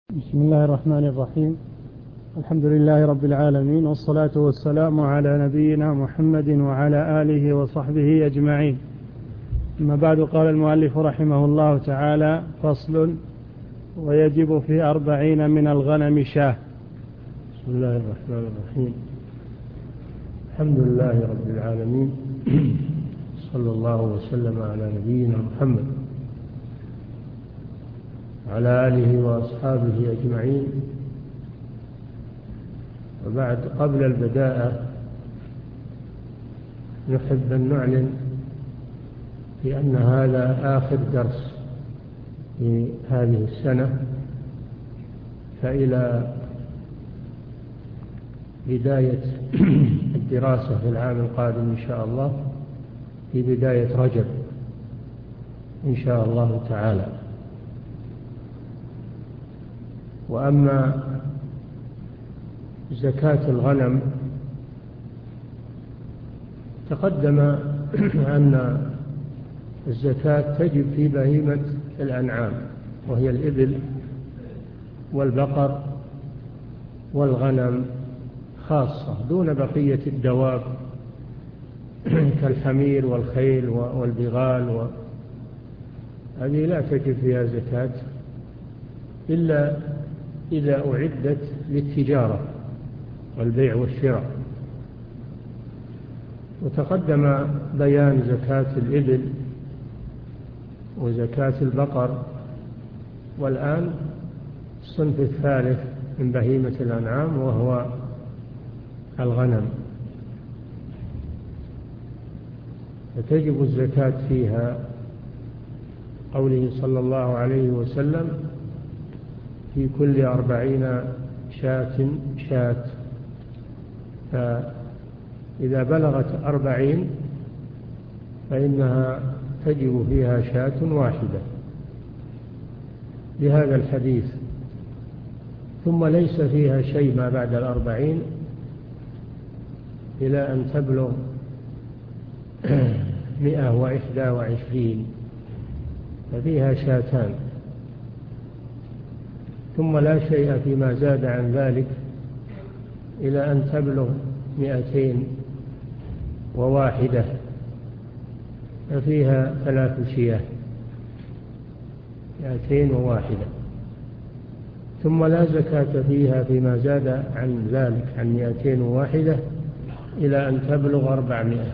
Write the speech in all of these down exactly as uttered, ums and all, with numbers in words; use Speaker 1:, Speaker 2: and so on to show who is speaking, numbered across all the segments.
Speaker 1: بسم الله الرحمن الرحيم. الحمد لله رب العالمين، والصلاة والسلام على نبينا محمد وعلى آله وصحبه أجمعين. أما بعد، قال المؤلف رحمه الله تعالى: فصل: ويجب في أربعين من الغنم شاة.
Speaker 2: بسم الله الرحمن الرحيم. الحمد لله رب العالمين، صلى الله وسلم على نبينا محمد وعلى آله وأصحابه أجمعين. وبعد، قبل البداءة نحب أن نعلن بأن هذا آخر درس في هذه السنة، فإلى بداية الدراسة في العام القادم إن شاء الله في بداية رجب إن شاء الله تعالى. وأما زكاة الغنم، تقدم أن الزكاة تجب في بهيمة الأنعام، وهي الإبل والبقر والغنم خاصة، دون بقية الدواب كالحمير والخيل والبغال، هذه لا تجب فيها زكاة إلا إذا أعدت للتجارة والبيع والشراء. وتقدم بيان زكاة الإبل وزكاة البقر، والآن الصنف الثالث من بهيمة الأنعام وهو الغنم، فتجب الزكاة فيها. قوله صلى الله عليه وسلم: في كل أربعين شاة شاة، فإذا بلغت أربعين فإنها تجب فيها شاة واحدة لهذا الحديث. ثم ليس فيها شيء ما بعد الأربعين إلى أن تبلغ مئة وإحدى وعشرين، ففيها شاتان. ثم لا شيء فيما زاد عن ذلك إلى أن تبلغ مئتين وواحدة، ففيها ثلاث شياه، مئتين وواحدة. ثم لا زكاة فيها فيما زاد عن ذلك، عن مئتين وواحدة، إلى أن تبلغ أربعمائة،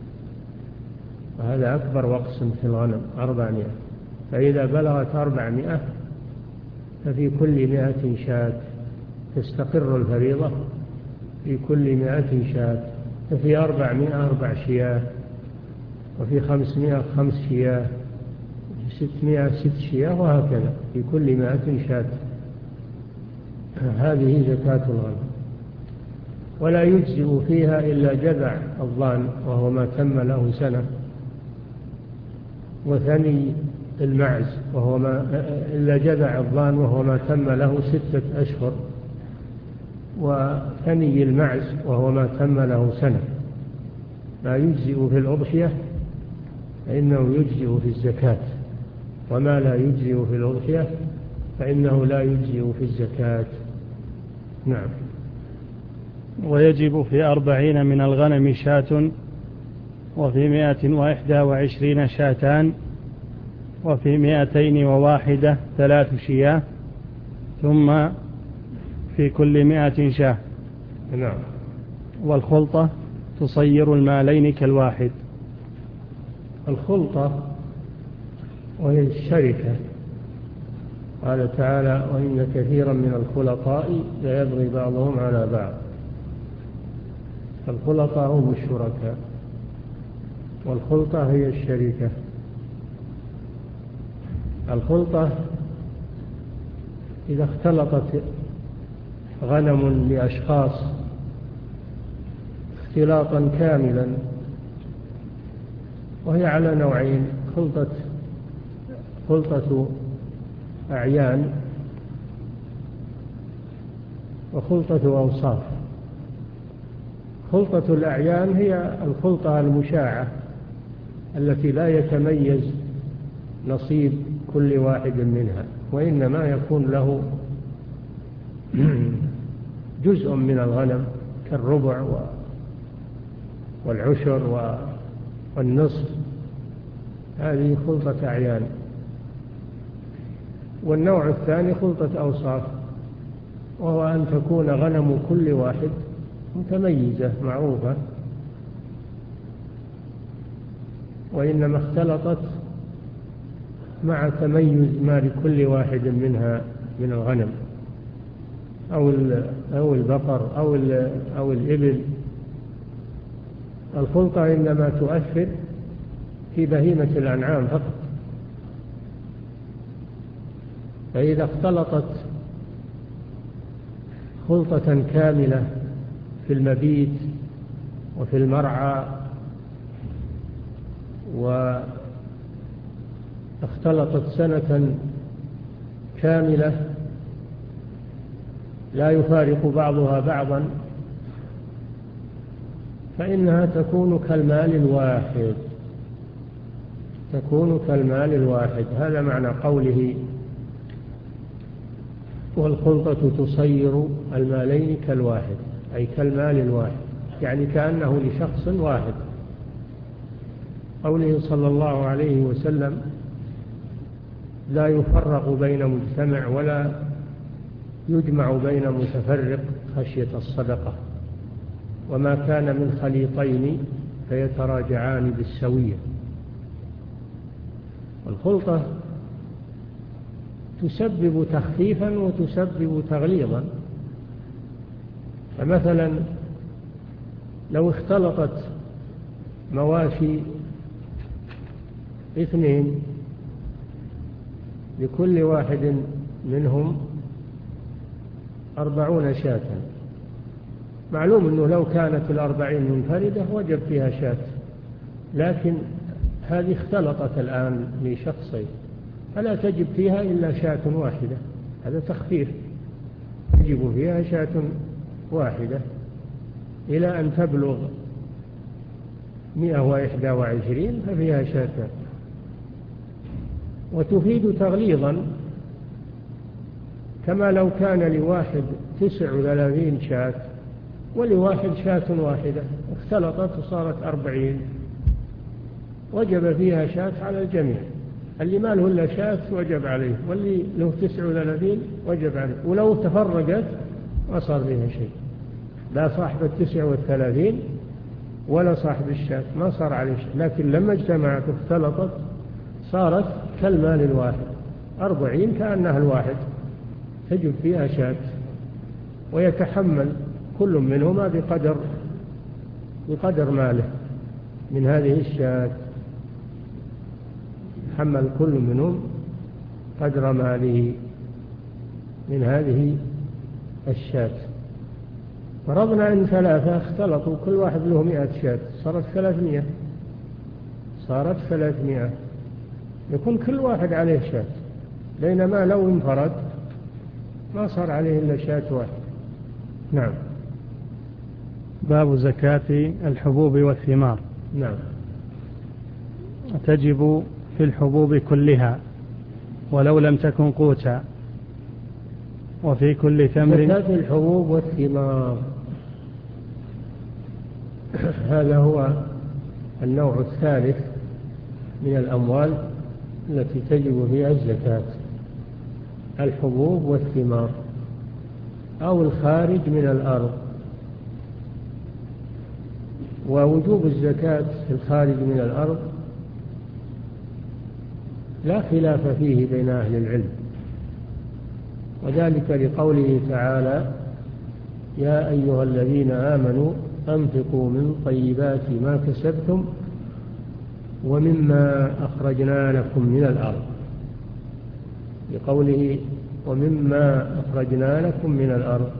Speaker 2: وهذا أكبر وقس في الغنم، أربعمائة. فإذا بلغت أربعمائة ففي كل مائة شاة تستقر الفريضة، في كل مائة شاة، ففي أربعمائة أربع شياه، وفي خمسمائة خمس شياه، في ستمائة ست شياه، وهكذا في كل مائة شاة. هذه زكاة الغنم. ولا يجزئ فيها إلا جذع الضان، وهو ما تم له سنة، وثني المعز، وهو ما إلا جذع الضان وهو ما تم له ستة أشهر، وثني المعز وهو ما تم له سنة. ما يجزئ في الأضحية فإنه يجزئ في الزكاة، وما لا يجزئ في الأضحية فإنه لا يجزئ في الزكاة. نعم.
Speaker 1: ويجب في أربعين من الغنم شاة، وفي مائة وإحدى وعشرين شاتان، وفي مائتين وواحدة ثلاث شياه، ثم في كل مائة شاه.
Speaker 2: نعم.
Speaker 1: والخلطة تصير المالين كالواحد.
Speaker 2: الخلطة وهي الشركة، قال تعالى: وإن كثيرا من الخلطاء ليبغي بعضهم على بعض. الخلطاء هم الشركاء، والخلطة هي الشركة. الخلطة إذا اختلطت غنم لأشخاص اختلاطا كاملا، وهي على نوعين: خلطة خلطة أعيان، وخلطة أوصاف. خلطة الأعيان هي الخلطة المشاعة التي لا يتميز نصيب كل واحد منها، وإنما يكون له جزء من الغنم كالربع والعشر والنصف، هذه خلطة أعيان. والنوع الثاني خلطة أوصاف، وهو أن تكون غنم كل واحد متميزة معروفة، وإنما اختلطت مع تميز ما لكل واحد منها من الغنم أو أو البقر أو أو الإبل. الخلطة إنما تؤثر في بهيمة الأنعام فقط، فإذا اختلطت خلطة كاملة في المبيت وفي المرعى، واختلطت سنة كاملة لا يفارق بعضها بعضا، فإنها تكون كالمال الواحد، تكون كالمال الواحد. هذا معنى قوله والخلطة تصير المالين كالواحد، أي كالمال الواحد، يعني كأنه لشخص واحد. قوله صلى الله عليه وسلم لا يفرق بين مجتمع ولا يجمع بين متفرق خشية الصدقة، وما كان من خليطين فيتراجعان بالسوية. الخلطة تسبب تخفيفا وتسبب تغليظا. فمثلا لو اختلطت مواشي اثنين لكل واحد منهم أربعون شاة، معلوم أنه لو كانت الأربعين منفردة وجب فيها شاة، لكن هذه اختلطت الآن لشخصين فلا تجب فيها إلا شاة واحدة، هذا تخفيف، تجب فيها شاة واحدة إلى أن تبلغ مئة وإحدى وعشرين ففيها شاتان. وتفيد تغليظا، كما لو كان لواحد تسع وثلاثين شاة ولواحد شاة واحدة، اختلطت وصارت أربعين، وجب فيها شاة على الجميع. اللي ما له إلا شاة وجب عليه، واللي له تسع وثلاثين وجب عليه، ولو تفرقت ما صار فيها شيء، لا صاحب التسع والثلاثين ولا صاحب الشاة ما صار عليه شيء. لكن لما اجتمعت واختلطت صارت كالمال الواحد، أربعين كأنها الواحد، تجب فيها شاة، ويتحمل كل منهما بقدر بقدر ماله من هذه الشاة، يتحمل كل منهم قدر ماله من هذه الشاة. فرضنا أن ثلاثة اختلطوا كل واحد له مئة شاة، صارت ثلاثمائة، صارت ثلاثمائة، يكون كل واحد عليه شاة، بينما لو انفرد ما صار عليه إلا شاة واحد. نعم.
Speaker 1: باب زكاة الحبوب والثمار.
Speaker 2: نعم.
Speaker 1: تجب في الحبوب كلها ولو لم تكن قوتا، وفي كل تمر.
Speaker 2: زكاة الحبوب والثمار هذا هو النوع الثالث من الأموال التي تجب فيها الزكاة، الحبوب والثمار أو الخارج من الأرض. ووجوب الزكاة في الخارج من الأرض لا خلاف فيه بين أهل العلم، وذلك لقوله تعالى يا أيها الذين آمنوا أنفقوا من طيبات ما كسبتم ومما أخرجنا لكم من الأرض، لقوله ومما أخرجنا لكم من الأرض.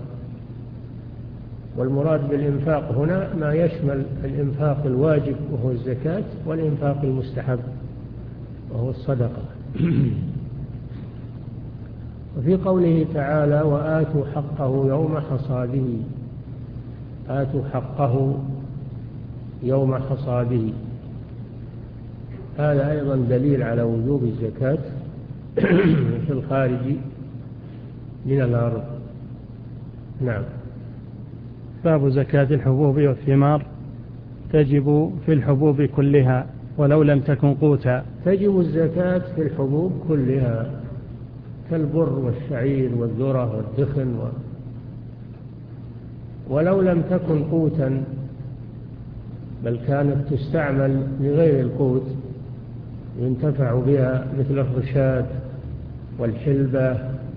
Speaker 2: والمراد بالإنفاق هنا ما يشمل الإنفاق الواجب وهو الزكاة، والإنفاق المستحب وهو الصدقة. وفي قوله تعالى وآتوا حقه يوم حصاده، آتوا حقه يوم حصاده، هذا أيضا دليل على وجوب الزكاة في الخارج من الأرض. نعم.
Speaker 1: باب زكاة الحبوب والثمار. تجب في الحبوب كلها ولو لم تكن قوتا.
Speaker 2: تجب الزكاة في الحبوب كلها كالبر والشعير والذرة والدخن و... ولو لم تكن قوتا، بل كانت تستعمل لغير القوت ينتفع بها، مثل الرشاد والحلبة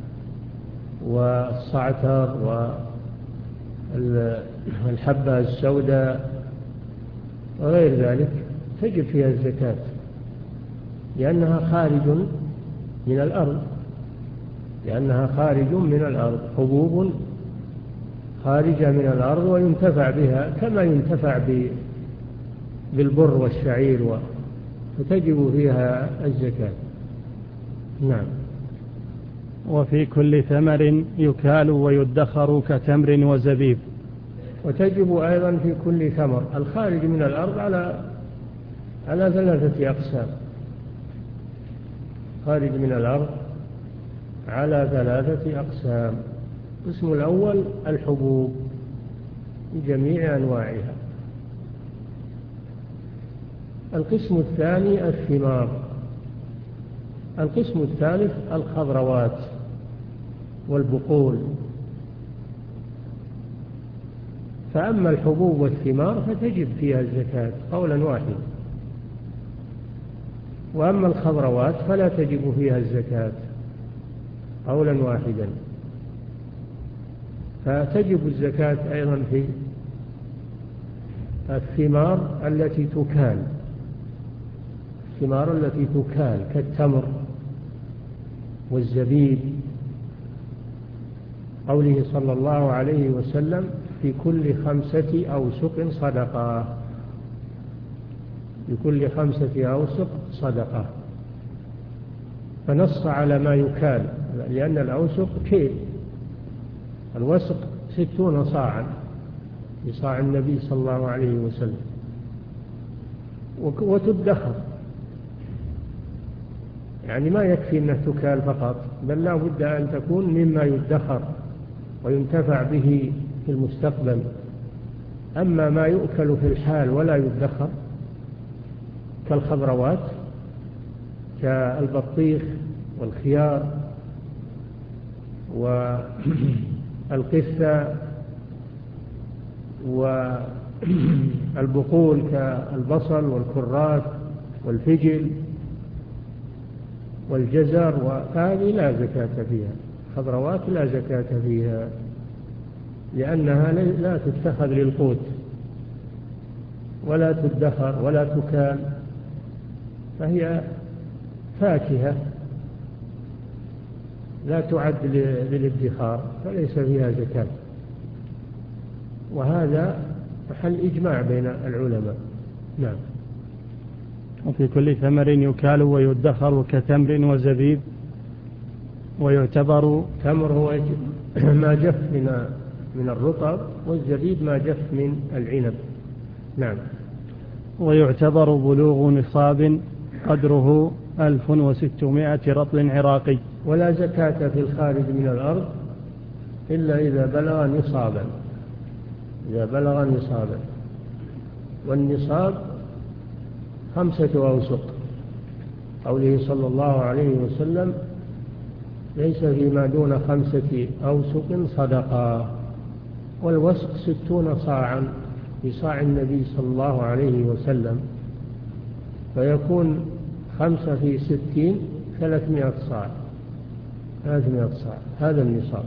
Speaker 2: والصعتر والحبة السوداء وغير ذلك، تجب فيها الزكاة لأنها خارج من الأرض لأنها خارج من الأرض حبوب خارجة من الأرض وينتفع بها كما ينتفع بالبر والشعير و... فتجب فيها الزكاة. نعم.
Speaker 1: وفي كل ثمر يكال ويدخر كتمر وزبيب.
Speaker 2: وتجب أيضا في كل ثمر الخارج من الأرض على على ثلاثة أقسام. خارج من الأرض على ثلاثة أقسام. القسم الأول الحبوب بجميع أنواعها. القسم الثاني الثمار. القسم الثالث الخضروات والبقول. فأما الحبوب والثمار فتجب فيها الزكاة قولا واحدا، وأما الخضروات فلا تجب فيها الزكاة قولا واحدا. فتجب الزكاة أيضا في الثمار التي تكال الثمار التي تكال كالتمر والزبيب، قوله صلى الله عليه وسلم في كل خمسة أوسق صدقة. في كل خمسة أوسق صدقة، فنص على ما يكال، لأن الأوسق كيل، الوسق ستون صاعا بصاع النبي صلى الله عليه وسلم، وتدخر، يعني ما يكفي أنها تكال فقط، بل لا بد أن تكون مما يدخر وينتفع به في المستقبل. أما ما يؤكل في الحال ولا يدخر كالخضروات كالبطيخ والخيار والقثة والبقول كالبصل والكراث والفجل والجزر، وهذه لا زكاة فيها. خضروات لا زكاة فيها لأنها لا تتخذ للقوت ولا تدخر ولا تكال، فهي فاكهة لا تعد للادخار، فليس فيها زكاة. وهذا محل إجماع بين العلماء. نعم.
Speaker 1: وفي كل ثمر يكال ويدخر كتمر وزبيب. ويعتبر
Speaker 2: تمر هو ما جف من من الرطب، والزبيب ما جف من العنب. نعم.
Speaker 1: ويعتبر بلوغ نصاب قدره ألف وستمائة رطل عراقي.
Speaker 2: ولا زكاة في الخارج من الأرض إلا إذا بلغ نصابا إذا بلغ نصابا والنصاب خمسة أوسق، قوله صلى الله عليه وسلم ليس فيما دون خمسة أوسق صدقة. والوسق ستون صاعا بصاع النبي صلى الله عليه وسلم، فيكون خمسة في ستين ثلاثمائة صاع ثلاثمائة صاع. هذا النصاب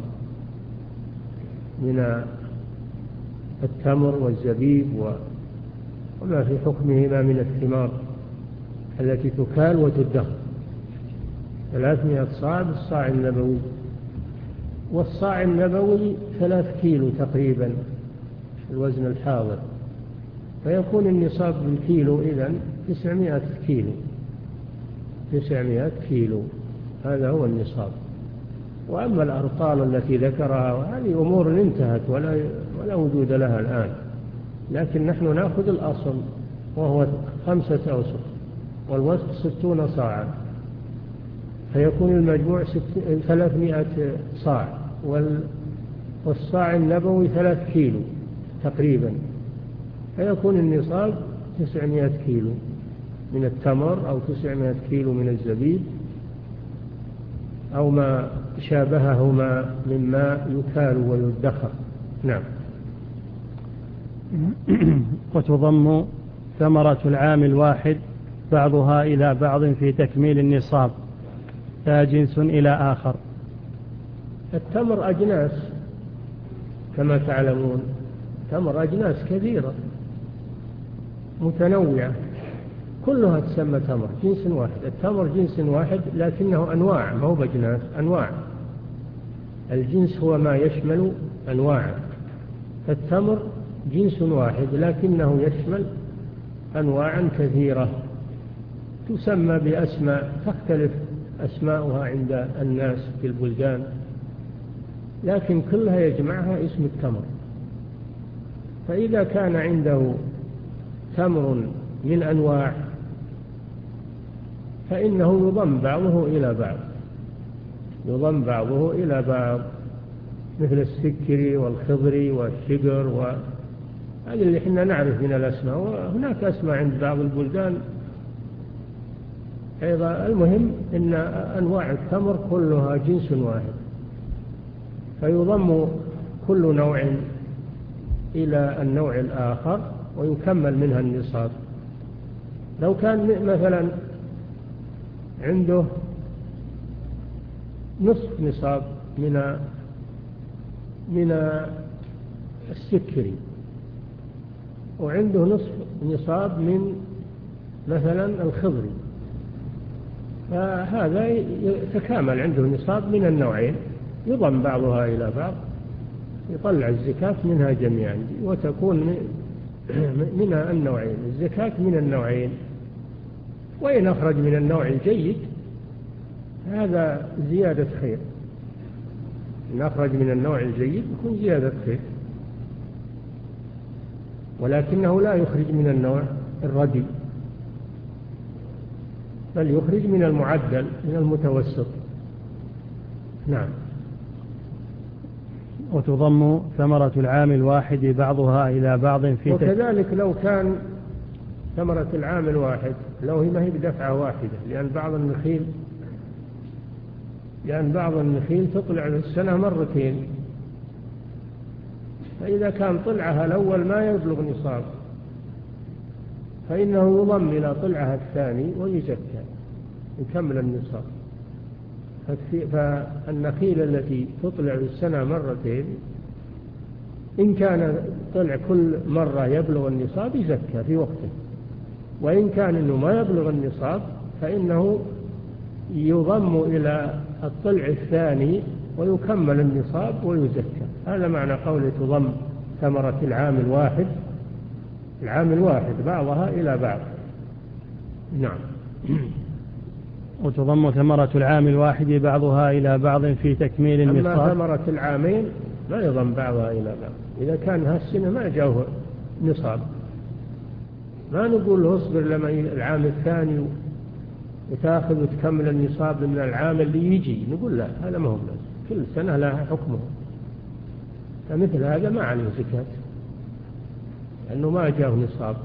Speaker 2: من التمر والزبيب وما في حكمهما من الثمار التي تكال وتدخر. ثلاثمائة صاع بالصاع النبوي، والصاع النبوي ثلاث كيلو تقريبا الوزن الحاضر، فيكون النصاب بالكيلو إذن تسعمائة كيلو تسعمائة كيلو، هذا هو النصاب. وأما الأرطال التي ذكرها هذه أمور انتهت ولا ولا وجود لها الآن، لكن نحن نأخذ الأصل وهو خمسة أوسق والوسط ستون صاعا، فيكون المجموع ثلاثمائة صاع، والصاع النبوي ثلاث كيلو تقريبا، فيكون النصاب تسعمائة كيلو من التمر أو تسعمائة كيلو من الزبيب أو ما شابههما مما يكال ويدخر. نعم.
Speaker 1: وتضم ثمرة العام الواحد بعضها إلى بعض في تكميل النصاب، لا جنس إلى آخر.
Speaker 2: التمر أجناس كما تعلمون، تمر أجناس كثيرة متنوعة كلها تسمى تمر، جنس واحد. التمر جنس واحد لكنه أنواع، ما هو بأجناس، أنواع. الجنس هو ما يشمل أنواع، فالتمر جنس واحد لكنه يشمل أنواعا كثيرة تسمى بأسماء تختلف أسماؤها عند الناس في البلدان، لكن كلها يجمعها اسم التمر. فإذا كان عنده تمر من أنواع فإنه يضم بعضه إلى بعض، يضم بعضه إلى بعض مثل السكري والخضري والشجر، وهذه اللي احنا نعرف من الأسماء، وهناك أسماء عند بعض البلدان أيضا. المهم أن أنواع التمر كلها جنس واحد، فيضم كل نوع إلى النوع الآخر ويكمل منها النصاب. لو كان مثلا عنده نصف نصاب من من السكري وعنده نصف نصاب من مثلا الخضري، فهذا يتكامل عنده نصاب من النوعين، يضم بعضها إلى بعض، يطلع الزكاة منها جميعا وتكون منها النوعين، الزكاة من النوعين. وإن أخرج من النوع الجيد هذا زيادة خير، إن أخرج من النوع الجيد يكون زيادة خير، ولكنه لا يخرج من النوع الرديء، بل يخرج من المعدل من المتوسط. نعم.
Speaker 1: وتضم ثمرة العام الواحد بعضها إلى بعض في
Speaker 2: وكذلك لو كان ثمرة العام الواحد لو هي ما هي بدفعة واحدة، لأن بعض النخيل لأن بعض النخيل تطلع السنة مرتين، فإذا كان طلعها الأول ما يبلغ نصاب فإنه يضم إلى طلعها الثاني ويزكى يكمل النصاب. فالنخيل التي تطلع السنة مرتين إن كان طلع كل مرة يبلغ النصاب يزكى في وقته، وإن كان إنه ما يبلغ النصاب فإنه يضم إلى الطلع الثاني ويكمل النصاب ويزكى. هذا معنى قوله تضم ثمرة العام الواحد، العام الواحد بعضها إلى بعض. نعم.
Speaker 1: وتضم ثمرة العام الواحد بعضها إلى بعض في تكميل النصاب.
Speaker 2: أما ثمرة العامين ما يضم بعضها إلى بعض، إذا كان هالسنة ما جاءه نصاب ما نقول له اصبر لما العام الثاني وتأخذ وتكمل النصاب من العام اللي يجي، نقول لا، هذا ما هو لازم، كل سنة لها حكمه، فمثل هذا ما عليه زكاة لأنه ما جاءه نصاب.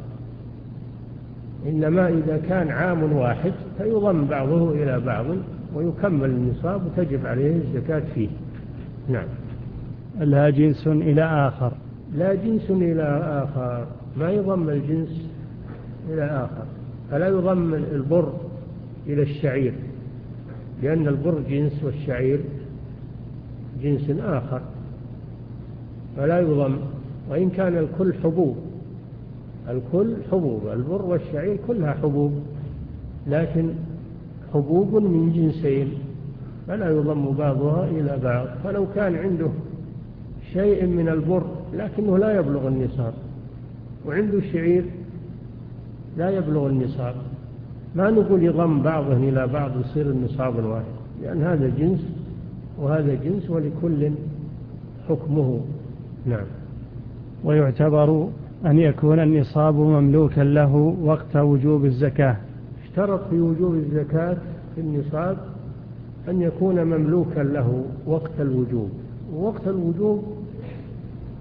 Speaker 2: إنما إذا كان عام واحد فيضم بعضه إلى بعض ويكمل النصاب وتجب عليه الزكاة فيه. نعم.
Speaker 1: لا جنس إلى آخر.
Speaker 2: لا جنس إلى آخر، ما يضم الجنس إلى آخر، فلا يضم البر إلى الشعير لأن البر جنس والشعير جنس آخر، فلا يضم. وإن كان الكل حبوب، الكل حبوب، البر والشعير كلها حبوب، لكن حبوب من جنسين فلا يضم بعضها إلى بعض. فلو كان عنده شيء من البر لكنه لا يبلغ النصاب وعنده شعير لا يبلغ النصاب، ما نقول يضم بعضه إلى بعض يصير النصاب الواحد، لأن هذا جنس وهذا جنس ولكل حكمه. نعم.
Speaker 1: ويعتبر أن يكون النصاب مملوكا له وقت وجوب الزكاة.
Speaker 2: اشترط في وجوب الزكاة في النصاب أن يكون مملوكا له وقت الوجوب، ووقت الوجوب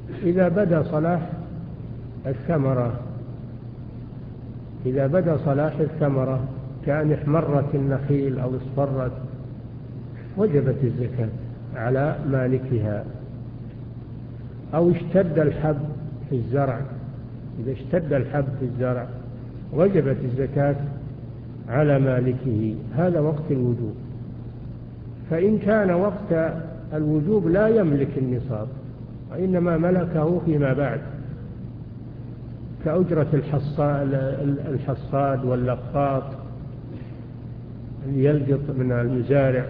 Speaker 2: إذا بدا صلاح الثمرة إذا بدا صلاح الثمرة كأن احمرت النخيل أو اصفرت وجبت الزكاة على مالكها. أو اشتد الحب في الزرع، إذا اشتد الحب في الزرع وجبت الزكاة على مالكه. هذا وقت الوجوب. فإن كان وقت الوجوب لا يملك النصاب وإنما ملكه فيما بعد، كأجرة الحصاد واللقاط اللي يلقط من المزارع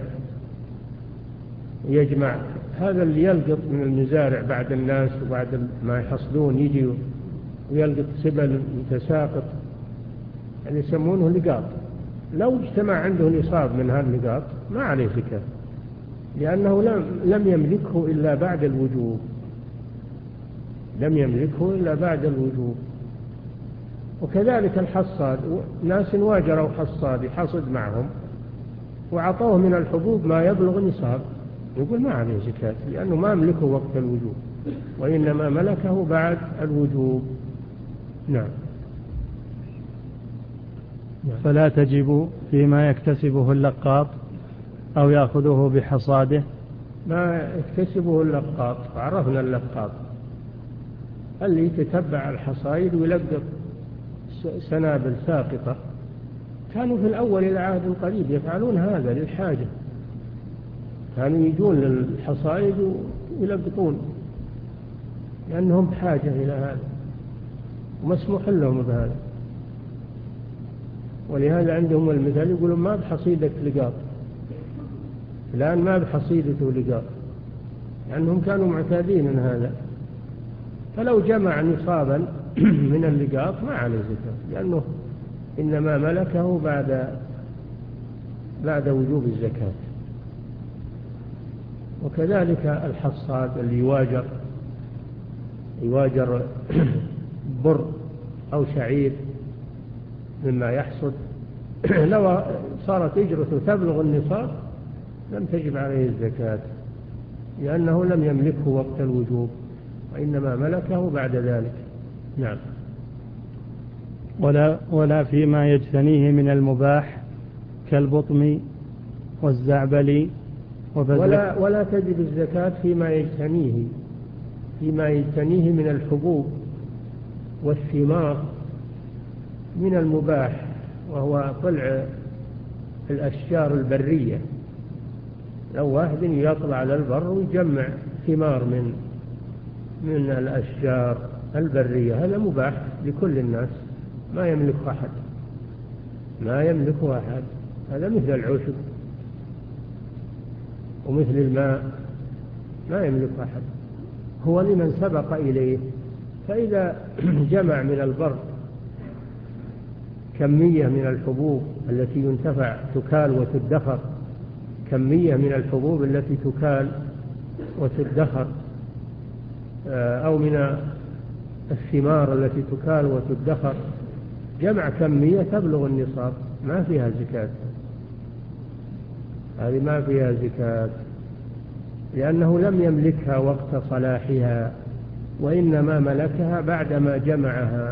Speaker 2: يجمع، هذا اللي يلقط من المزارع بعد الناس وبعد ما يحصدون يجي ويلقط سبل متساقط، يعني يسمونه لقاط. لو اجتمع عنده نصاب من هذا اللقاط ما عليه زكاة، لأنه لم لم يملكه إلا بعد الوجوب، لم يملكه إلا بعد الوجوب. وكذلك الحصاد، ناس واجروا حصاد يحصد معهم وعطوه من الحبوب ما يبلغ نصاب، يقول ما عليه زكاة لأنه ما ملكه وقت الوجوب وإنما ملكه بعد الوجوب. نعم.
Speaker 1: فلا تجب فيما يكتسبه اللقاط أو يأخذه بحصاده.
Speaker 2: ما يكتسبه اللقاط، عرفنا اللقاط اللي يتتبع الحصائد ويلقط سنابل ساقطة. كانوا في الأول إلى عهد قريب يفعلون هذا للحاجة، كانوا يجون للحصائد ويلقطون لأنهم بحاجة إلى هذا ومسموح لهم بهذا. ولهذا عندهم المثال يقولون ما بحصيدة لقاط، الآن ما بحصيدته لقاط، لأنهم كانوا معتادين هذا. فلو جمع نصابا من اللقاط ما عليه زكاة، لأنه إنما ملكه بعد بعد وجوب الزكاة. وكذلك الحصاد اللي يواجر يواجر بر أو شعير مما يحصد، لو صارت إجرته تبلغ النصاب لم تجب عليه الزكاة، لأنه لم يملكه وقت الوجوب وإنما ملكه بعد ذلك. نعم.
Speaker 1: ولا, ولا فيما يجتنيه من المباح كالبطم والزعبل
Speaker 2: ولا, ولا تجب الزكاة فيما يجتنيه فيما يجتنيه من الحبوب والثمار من المباح، وهو طلع الأشجار البرية. لو واحد يطلع على البر ويجمع ثمار من من الأشجار البرية، هذا مباح لكل الناس، ما يملكه أحد ما يملكه أحد هذا مثل العشب ومثل الماء ما يملكه أحد، هو لمن سبق إليه. فإذا جمع من البر كمية من الحبوب التي ينتفع تكال وتدخر، كمية من الحبوب التي تكال وتدخر، أو من الثمار التي تكال وتدخر، جمع كمية تبلغ النصاب، ما فيها زكاة، هذه ما فيها زكاة، لأنه لم يملكها وقت صلاحها وإنما ملكها بعدما جمعها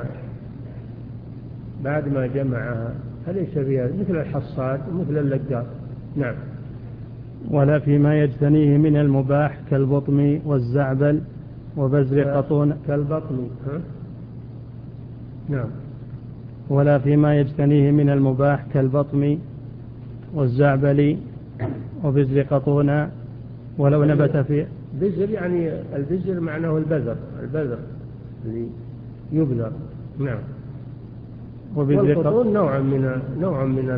Speaker 2: بعد ما جمعها فليس فيها، مثل الحصاد ومثل اللقاط. نعم.
Speaker 1: ولا فيما يجتنيه من المباح كالبطم والزعبل وبزر قطون.
Speaker 2: كالبطن ها؟ نعم.
Speaker 1: ولا فيما يجتنيه من المباح كالبطم والزعبل وبزر قطون ولو نبت في
Speaker 2: بزر، يعني البزر معناه البذر، البذر اللي يبذر. نعم. والقطون نوع من نوع من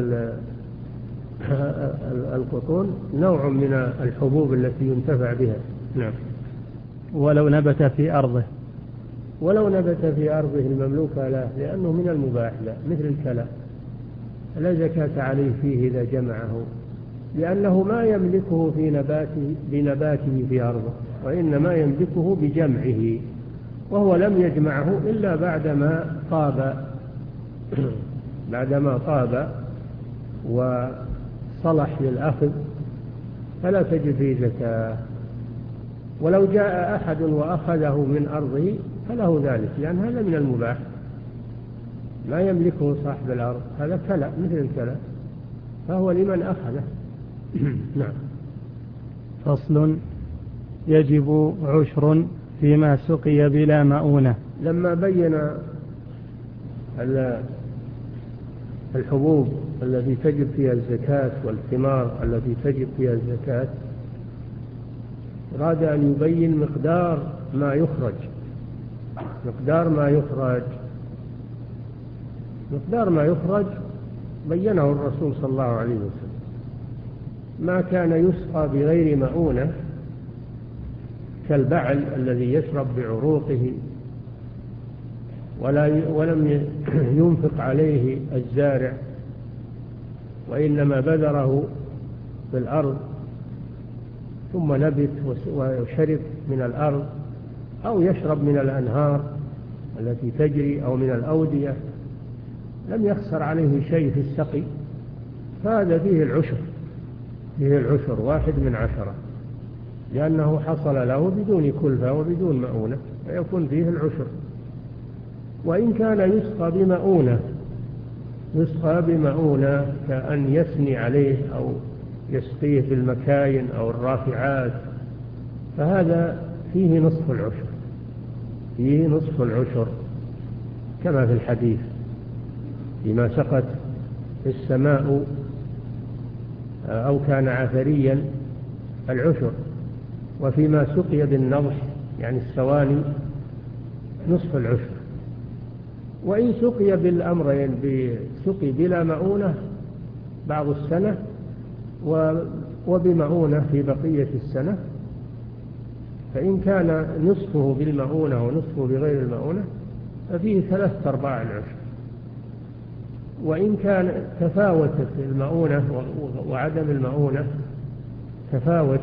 Speaker 2: القطون نوع من الحبوب التي ينتفع بها. نعم.
Speaker 1: ولو نبت في أرضه
Speaker 2: ولو نبت في أرضه المملوكة له، لأنه من المباح له، مثل الكلى لا زكاة عليه فيه إذا جمعه، لأنه ما يملكه في نباته بنباته في أرضه، وإنما يملكه بجمعه، وهو لم يجمعه إلا بعدما طاب بعدما طاب وصلح للأخذ، فلا تجب فيه زكاة. ولو جاء أحد وأخذه من أرضه فله ذلك، لأن هذا من المباح ما يملكه صاحب الأرض، هذا كلأ مثل الكلأ، فهو لمن أخذه. نعم.
Speaker 1: فصل: يجب عشر فيما سقي بلا مؤونة.
Speaker 2: لما بين الحبوب التي تجب فيها الزكاة والثمار التي تجب فيها الزكاة، أراد أن يبين مقدار ما يخرج مقدار ما يخرج مقدار ما يخرج بينه الرسول صلى الله عليه وسلم. ما كان يسقى بغير مؤونة كالبعل الذي يشرب بعروقه ولا ولم ينفق عليه الزارع، وإنما بذره في الأرض ثم نبت وشرب من الأرض، أو يشرب من الأنهار التي تجري أو من الأودية، لم يخسر عليه شيء في السقي، فهذا فيه العشر فيه العشر واحد من عشرة، لأنه حصل له بدون كلفة وبدون مؤونة، فيكون فيه العشر. وإن كان يسقى بمؤونة يسقى بمؤونة كأن يثني عليه أو يسقيه في المكاين أو الرافعات، فهذا فيه نصف العشر فيه نصف العشر كما في الحديث: فيما سقت السماء أو كان عثريا العشر، وفيما سقي بالنضح يعني السواني نصف العشر. وإن سقي بالأمرين، بسقي بلا مؤونة بعض السنة وبمؤونة في بقية السنة، فإن كان نصفه بالمؤونة ونصفه بغير المؤونة ففيه ثلاثة أرباع العشر. وإن كان تفاوتت المؤونة وعدم المؤونة تفاوت،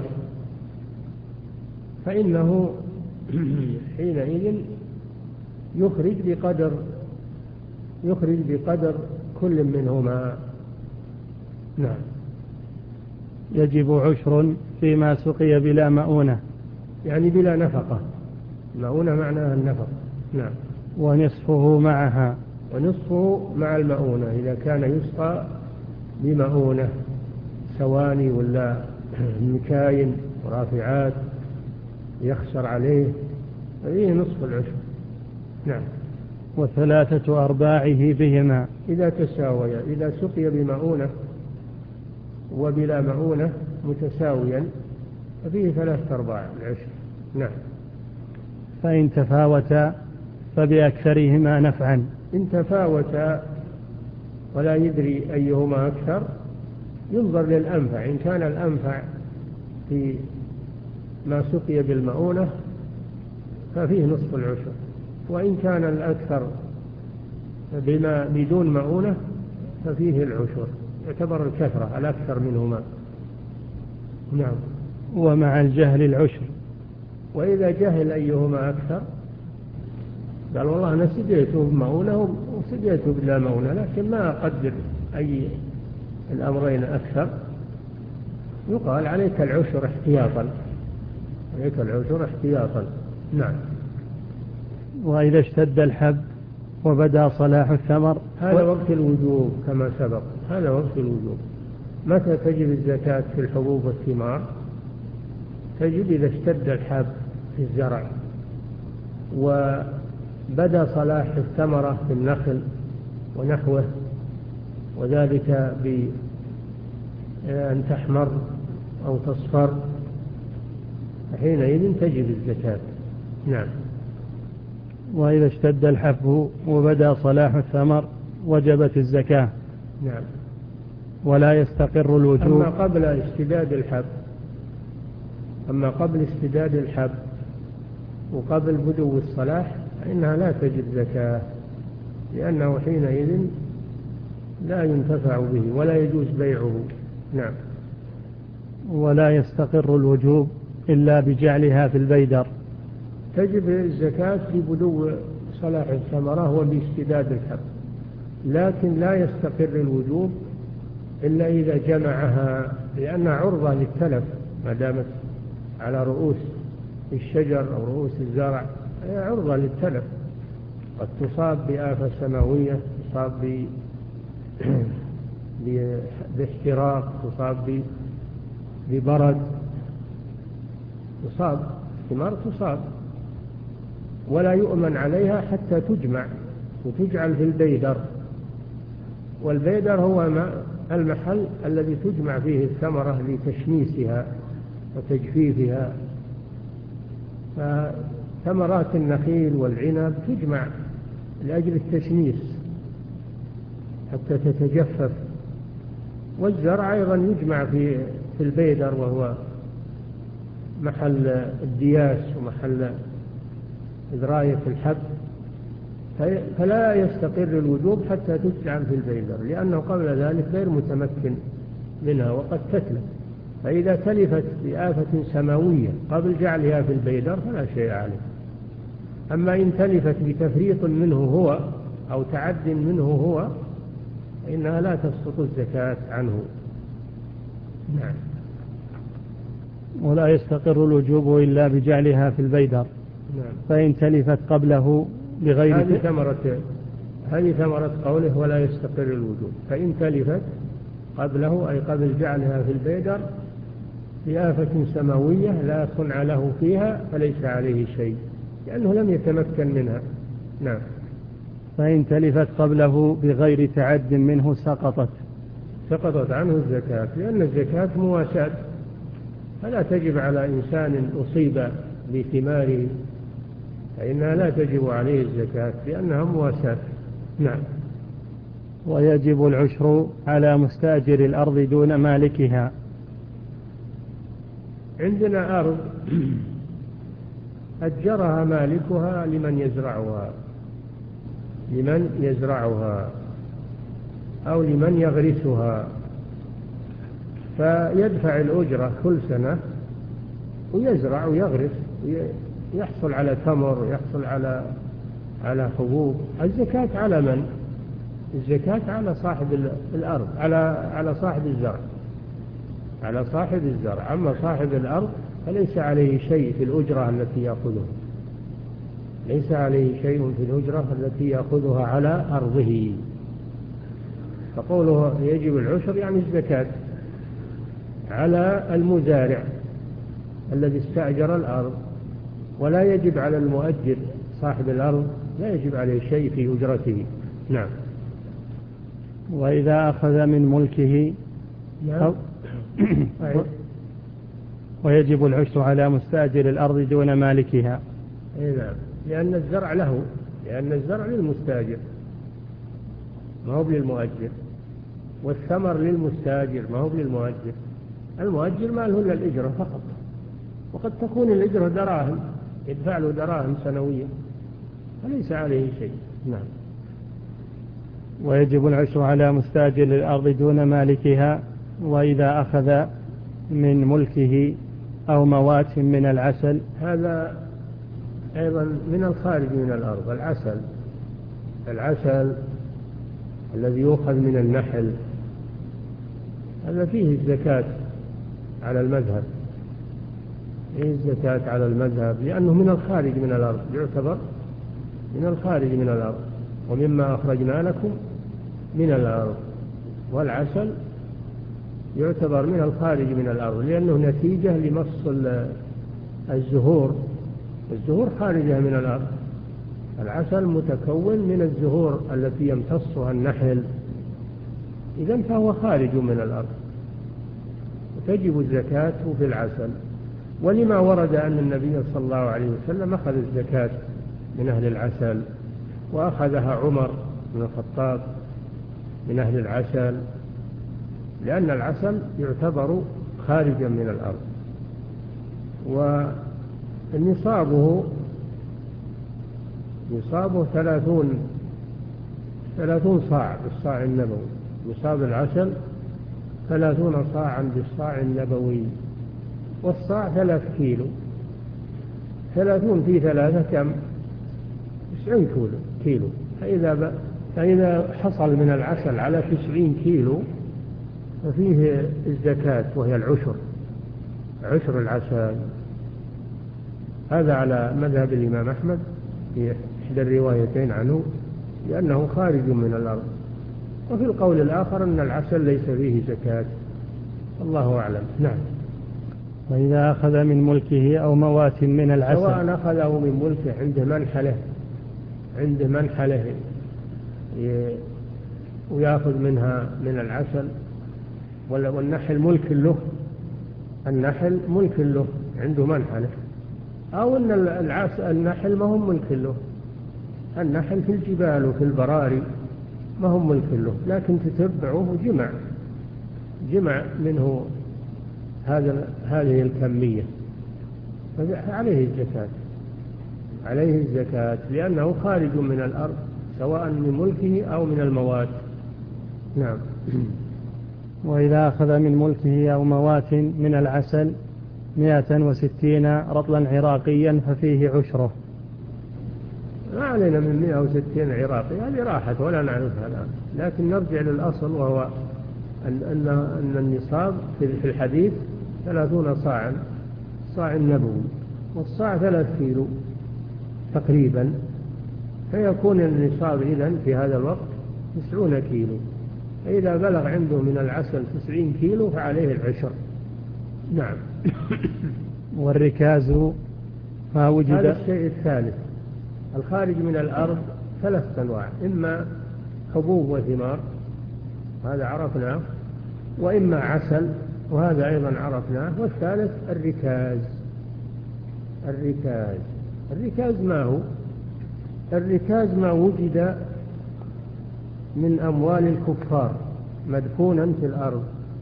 Speaker 2: فإنه حينئذ يخرج بقدر يخرج بقدر كل منهما. نعم.
Speaker 1: يجب عشر فيما سقي بلا مؤونة،
Speaker 2: يعني بلا نفقة. المؤونة معناها النفقة. نعم.
Speaker 1: ونصفه معها،
Speaker 2: ونصفه مع المؤونة إذا كان يسقى بمؤونة سواني ولا مكاين ورافعات يخسر عليه، فيه نصف العشر. نعم.
Speaker 1: وثلاثة أرباعه بهما
Speaker 2: إذا تساويا، إذا سقي بمؤونة وبلا مؤونة متساويا ففيه ثلاثة أرباع العشر. نعم.
Speaker 1: فإن تفاوتا فبأكثرهما نفعا.
Speaker 2: إن تفاوتا ولا يدري أيهما أكثر ينظر للأنفع، إن كان الأنفع في ما سقي بالمؤونة ففيه نصف العشر، وإن كان الأكثر بما بدون مؤونة ففيه العشر، يعتبر الكثرة الأكثر منهما. نعم.
Speaker 1: ومع الجهل العشر.
Speaker 2: وإذا جهل أيهما أكثر قال والله أنا سقيته بمؤونة وسقيته بلا مؤونة لكن ما أقدر أي الأمرين أكثر، يقال عليك العشر احتياطا عليك العشر احتياطا. نعم.
Speaker 1: وإذا اشتد الحب وبدا صلاح الثمر،
Speaker 2: هذا و... وقت الوجوب كما سبق، هذا وقت الوجوب. متى تجب الزكاة في الحبوب والثمار؟ تجب إذا اشتد الحب في الزرع وبدا صلاح الثمرة في النخل ونحوه، وذلك بأن تحمر أو تصفر، حينئذ تجب الزكاة. نعم.
Speaker 1: وإذا اشتد الحب وبدا صلاح الثمر وجبت الزكاة.
Speaker 2: نعم.
Speaker 1: ولا يستقر الوجوب.
Speaker 2: أما قبل اشتداد الحب أما قبل اشتداد الحب وقبل بدو الصلاح فإنها لا تجب زكاة، لأنه حينئذ لا ينتفع به ولا يجوز بيعه. نعم.
Speaker 1: ولا يستقر الوجوب إلا بجعلها في البيدر.
Speaker 2: تجب الزكاة في بدو صلاح الثمرة وباشتداد الحب، لكن لا يستقر الوجوب إلا إذا جمعها، لأنها عرضة للتلف ما دامت على رؤوس الشجر أو رؤوس الزرع هي عرضة للتلف، قد تصاب بآفة سماوية، تصاب ب... باحتراق، تصاب ببرد، تصاب ثمار تصاب، ولا يؤمن عليها حتى تجمع وتجعل في البيدر. والبيدر هو المحل الذي تجمع فيه الثمرة لتشميسها وتجفيفها. فثمرات النخيل والعنب تجمع لأجل التشميس حتى تتجفف، والزرع أيضا يجمع في في البيدر، وهو محل الدياس ومحل إدراية الحب. فلا يستقر الوجوب حتى تجعل في البيدر، لأنه قبل ذلك غير متمكن منها وقد تتلف. فإذا تلفت بآفة سماوية قبل جعلها في البيدر فلا شيء عليه. أما إن تلفت بتفريط منه هو أو تعد منه هو فإنها لا تسقط الزكاة عنه. نعم.
Speaker 1: ولا يستقر الوجوب إلا بجعلها في البيدر.
Speaker 2: نعم.
Speaker 1: فإن تلفت قبله بغير
Speaker 2: هذه ثمرة هذه ثمرة قوله ولا يستقر الوجوب. فإن تلفت قبله أي قبل جعلها في البيدر بآفة سماوية لا صنع له فيها فليس عليه شيء، لأنه لم يتمكن منها. نعم.
Speaker 1: فإن تلفت قبله بغير تعد منه سقطت
Speaker 2: سقطت عنه الزكاة، لأن الزكاة مواساة، فلا تجب على إنسان أصيب بثماره فإنها لا تجب عليه الزكاة لأنها مواساة. نعم.
Speaker 1: ويجب العشر على مستأجر الأرض دون مالكها.
Speaker 2: عندنا أرض أجرها مالكها لمن يزرعها لمن يزرعها أو لمن يغرسها، فيدفع الأجرة كل سنة ويزرع ويغرس ويحصل على تمر ويحصل على على حبوب. الزكاة على من؟ الزكاة على صاحب الأرض، على على صاحب الزرع على صاحب الزرع. أما صاحب الأرض فليس عليه شيء في الأجرة التي يأخذها ليس عليه شيء في الأجرة التي يأخذها على أرضه. فقوله يجب العشر يعني الزكاة على المزارع الذي استأجر الأرض، ولا يجب على المؤجر صاحب الأرض، لا يجب عليه شيء في أجرته. نعم.
Speaker 1: وإذا أخذ من ملكه
Speaker 2: نعم.
Speaker 1: ويجب العشر على مستأجر الأرض دون مالكها.
Speaker 2: نعم، لأن الزرع له لأن الزرع للمستأجر ما هو للمؤجر، والثمر للمستأجر ما هو للمؤجر. المؤجر ما له إلا الإجرة فقط، وقد تكون الإجرة دراهم يدفع له دراهم سنوية فليس عليه شيء. نعم.
Speaker 1: ويجب العشر على مستأجر الأرض دون مالكها. وإذا أخذ من ملكه أو موات من العسل.
Speaker 2: هذا أيضا من الخارج من الأرض. العسل العسل الذي يؤخذ من النحل هذا فيه الزكاة على المذهب فيه الزكاة على المذهب لأنه من الخارج من الأرض، يعتبر من الخارج من الأرض. ومما أخرجنا لكم من الأرض، والعسل يعتبر من الخارج من الأرض لأنه نتيجة لمص الزهور. الزهور خارجة من الأرض، العسل متكون من الزهور التي يمتصها النحل، إذن فهو خارج من الأرض وتجب الزكاة في العسل. ولما ورد أن النبي صلى الله عليه وسلم أخذ الزكاة من أهل العسل، وأخذها عمر بن الخطاب من أهل العسل، لأن العسل يعتبر خارجا من الأرض. ونصابه نصابه ثلاثون ثلاثون صاع بالصاع النبوي. نصاب العسل ثلاثون صاعا بالصاع النبوي، والصاع ثلاث كيلو. ثلاثون في ثلاثة كم؟ تسعين كيلو. فإذا, فإذا حصل من العسل على تسعين كيلو ففيه الزكاة وهي العشر عشر العسل. هذا على مذهب الإمام أحمد في إحدى الروايتين عنه، لأنه خارج من الأرض. وفي القول الآخر أن العسل ليس فيه زكاة، الله أعلم. نعم.
Speaker 1: وإذا أخذ من ملكه أو موات من العسل،
Speaker 2: سواء أخذه من ملكه عند منحله عند منحله ويأخذ منها من العسل، والنحل ملك له، النحل ملك له عنده منحله، أو أن العسل النحل ما هم ملك له، النحل في الجبال وفي البراري ما هم ملك له، لكن تتبعه جمع جمع منه هذا هذه الكمية، فعليه الزكاة عليه الزكاة لأنه خارج من الأرض سواء من ملكه أو من الموات. نعم.
Speaker 1: وإذا أخذ من ملكه أو موات من العسل مئة وستين رطلا عراقيا ففيه عشره.
Speaker 2: ما علينا من مئة وستين عراقي، هذه راحت ولا نعرفها الآن، لكن نرجع للأصل، وهو أن, أن, أن النصاب في الحديث ثلاثون صاعا، صاع النبوي، والصاع ثلاث كيلو تقريبا، فيكون النصاب إذن في هذا الوقت تسعون كيلو، فإذا بلغ عنده من العسل تسعين كيلو فعليه العشر. نعم.
Speaker 1: والركاز ما وجد.
Speaker 2: هذا الشيء الثالث الخارج من الأرض ثلاث أنواع، إما حبوب وثمار هذا عرفناه، وإما عسل وهذا أيضا عرفناه، والثالث الركاز. الركاز الركاز ما هو؟ الركاز ما وجد من أموال الكفار مدفونا في الأرض،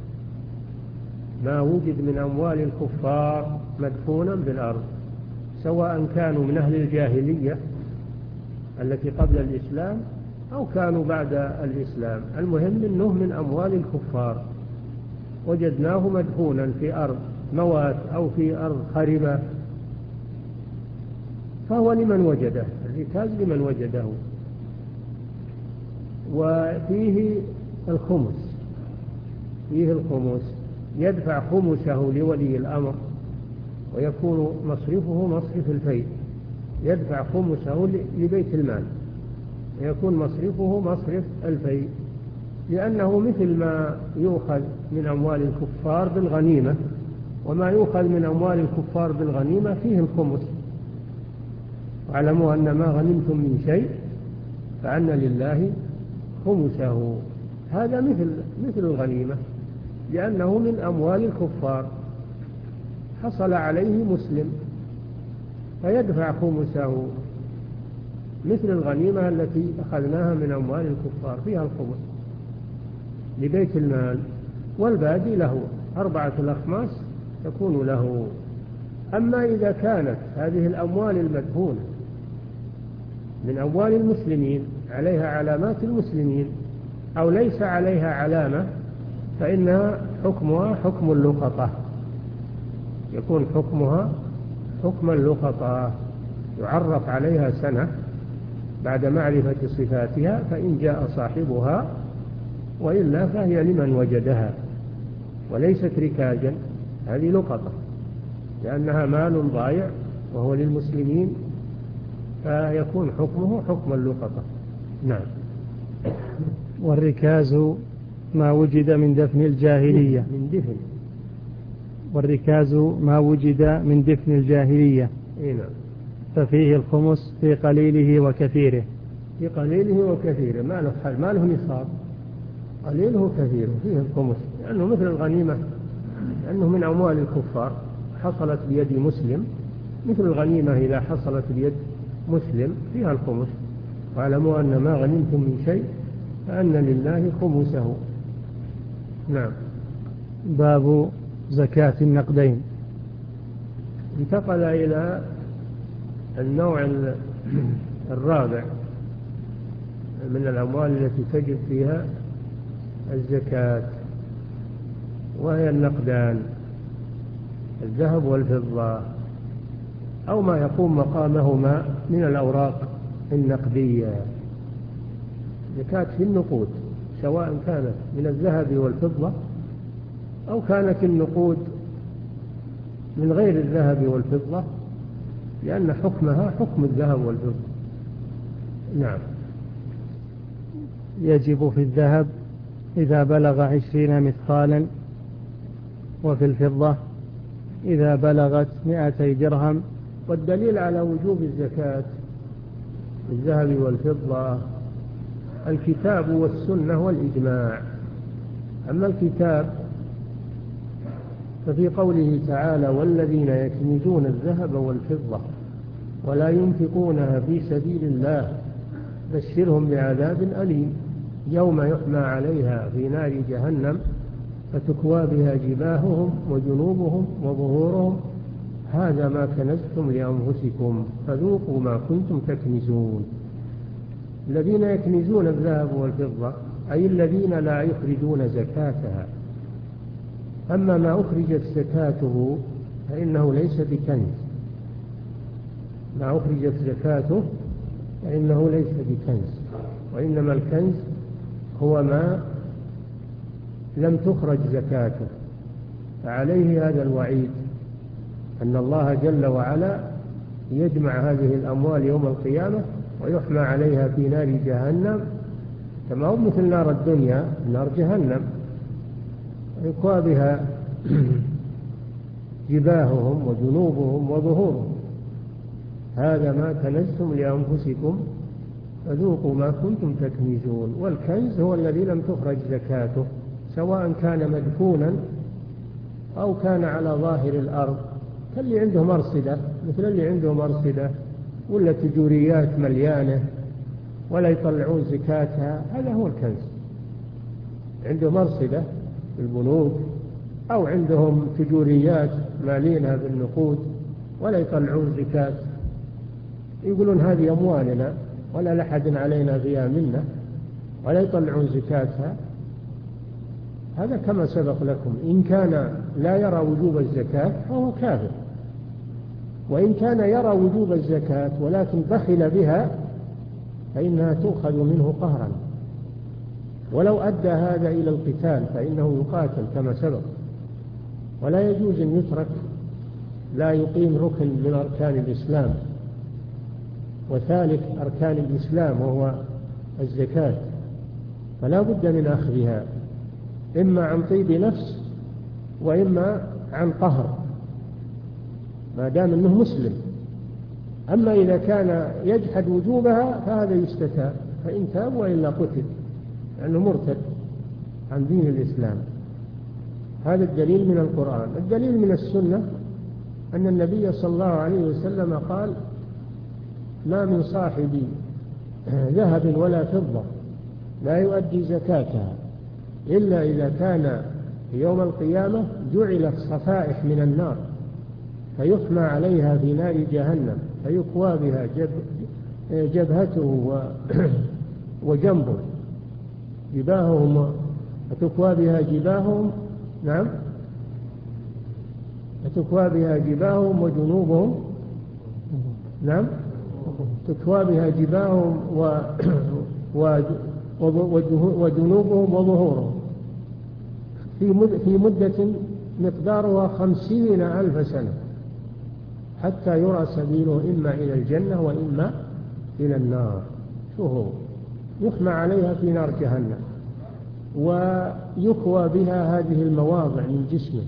Speaker 2: ما وجد من أموال الكفار مدفونا بالأرض، سواء كانوا من أهل الجاهلية التي قبل الإسلام أو كانوا بعد الإسلام، المهم أنه من أموال الكفار وجدناه مدفونا في أرض موات أو في أرض خربة، فهو لمن وجده، الركاز لمن وجده. وفيه الخمس فيه الخمس يدفع خمسه لولي الأمر، ويكون مصرفه مصرف الفيء، يدفع خمسه لبيت المال، ويكون مصرفه مصرف الفيء، لأنه مثل ما يؤخذ من أموال الكفار بالغنيمة، وما يؤخذ من أموال الكفار بالغنيمة فيه الخمس. واعلموا أن ما غنمتم من شيء فأن لله خمسه، هذا مثل مثل الغنيمة، لأنه من أموال الكفار حصل عليه مسلم فيدفع خمسه، مثل الغنيمة التي أخذناها من أموال الكفار فيها الخمس لبيت المال، والباقي له أربعة الأخماس تكون له. أما إذا كانت هذه الأموال المدفونة من أموال المسلمين عليها علامات المسلمين أو ليس عليها علامة، فإنها حكمها حكم اللقطة، يكون حكمها حكم اللقطة، يعرف عليها سنة بعد معرفة صفاتها، فإن جاء صاحبها، وإلا فهي لمن وجدها وليست ركاجا، هذه لقطة لأنها مال ضايع وهو للمسلمين، فيكون حكمه حكم اللقطة. نعم.
Speaker 1: والركاز ما وجد من دفن الجاهلية
Speaker 2: من دفن
Speaker 1: والركاز ما وجد من دفن الجاهلية
Speaker 2: إيه نعم.
Speaker 1: ففيه الخمس في قليله وكثيره.
Speaker 2: في قليله وكثيره ما له حل، ما له نصاب، قليله كثيره فيه الخمس، لأنه مثل الغنيمة، لأنه من أموال الكفار حصلت بيد مسلم، مثل الغنيمة إذا حصلت بيد مسلم فيها الخمس. واعلموا أن ما غنمتم من شيء فأن لله خمسه. نعم.
Speaker 1: باب زكاة النقدين.
Speaker 2: انتقل إلى النوع الرابع من الأموال التي تجب فيها الزكاة، وهي النقدان، الذهب والفضة، أو ما يقوم مقامهما من الأوراق النقدية. زكاة في النقود سواء كانت من الذهب والفضة أو كانت النقود من غير الذهب والفضة، لأن حكمها حكم الذهب والفضة. نعم.
Speaker 1: يجب في الذهب إذا بلغ عشرين مثقالا، وفي الفضة إذا بلغت مائتي درهم.
Speaker 2: والدليل على وجوب الزكاة في الذهب والفضة الكتاب والسنة والإجماع. أما الكتاب ففي قوله تعالى: والذين يكنزون الذهب والفضة ولا ينفقونها في سبيل الله بشرهم بعذاب أليم يوم يحمى عليها في نار جهنم فتكوى بها جباههم وجنوبهم وظهورهم هذا ما كنزتم لأنفسكم فذوقوا ما كنتم تكنزون. الذين يكنزون الذهب والفضة أي الذين لا يخرجون زكاتها. أما ما أخرجت زكاته فإنه ليس بكنز. ما أخرجت زكاته فإنه ليس بكنز، وإنما الكنز هو ما لم تخرج زكاته. فعليه هذا الوعيد أن الله جل وعلا يجمع هذه الأموال يوم القيامة ويحمى عليها في نار جهنم، كما هو مثل نار الدنيا نار جهنم، يقوى بها جباههم وجنوبهم وظهورهم هذا ما كنزتم لأنفسكم فذوقوا ما كنتم تكنزون. والكنز هو الذي لم تخرج زكاته، سواء كان مدفونا أو كان على ظاهر الأرض، كاللي عنده مرصدة، مثل اللي عنده مرصدة ولا تجوريات مليانة ولا يطلعون زكاتها، هذا هو الكنز. عنده مرصدة في البنوك أو عندهم تجوريات مالينها بالنقود ولا يطلعون زكاة، يقولون هذه أموالنا ولا لحد علينا فيها منه، ولا يطلعون زكاتها، هذا كما سبق لكم. إن كان لا يرى وجوب الزكاة فهو كافر، وإن كان يرى وجوب الزكاة ولكن بخل بها فإنها تؤخذ منه قهرا، ولو أدى هذا إلى القتال فإنه يقاتل كما سبق. ولا يجوز أن يترك لا يقيم ركن من أركان الإسلام وثالث أركان الإسلام وهو الزكاة، فلا بد من أخذها إما عن طيب نفس وإما عن قهر ما دام أنه مسلم. أما إذا كان يجحد وجوبها فهذا يستتاب، فإن تاب وإلا قتل لأنه مرتد عن دين الإسلام. هذا الدليل من القرآن. الدليل من السنة أن النبي صلى الله عليه وسلم قال: ما من صاحب ذهب ولا فضة لا يؤدي زكاتها إلا إذا كان يوم القيامة جعلت صفائح من النار فيحمى عليها في نار جهنم فيكوى بها جب جبهته وجنبه جباههم فتكوى بها جباههم نعم فتكوى بها جباههم وجنوبهم نعم تكوى بها جباههم و... و... وجنوبهم وظهورهم في مد... في مدة مقدارها خمسين ألف سنة حتى يرى سبيله إما إلى الجنة وإما إلى النار. شوفوا، يحمى عليها في نار جهنم ويكوى بها هذه المواضع من جسمه،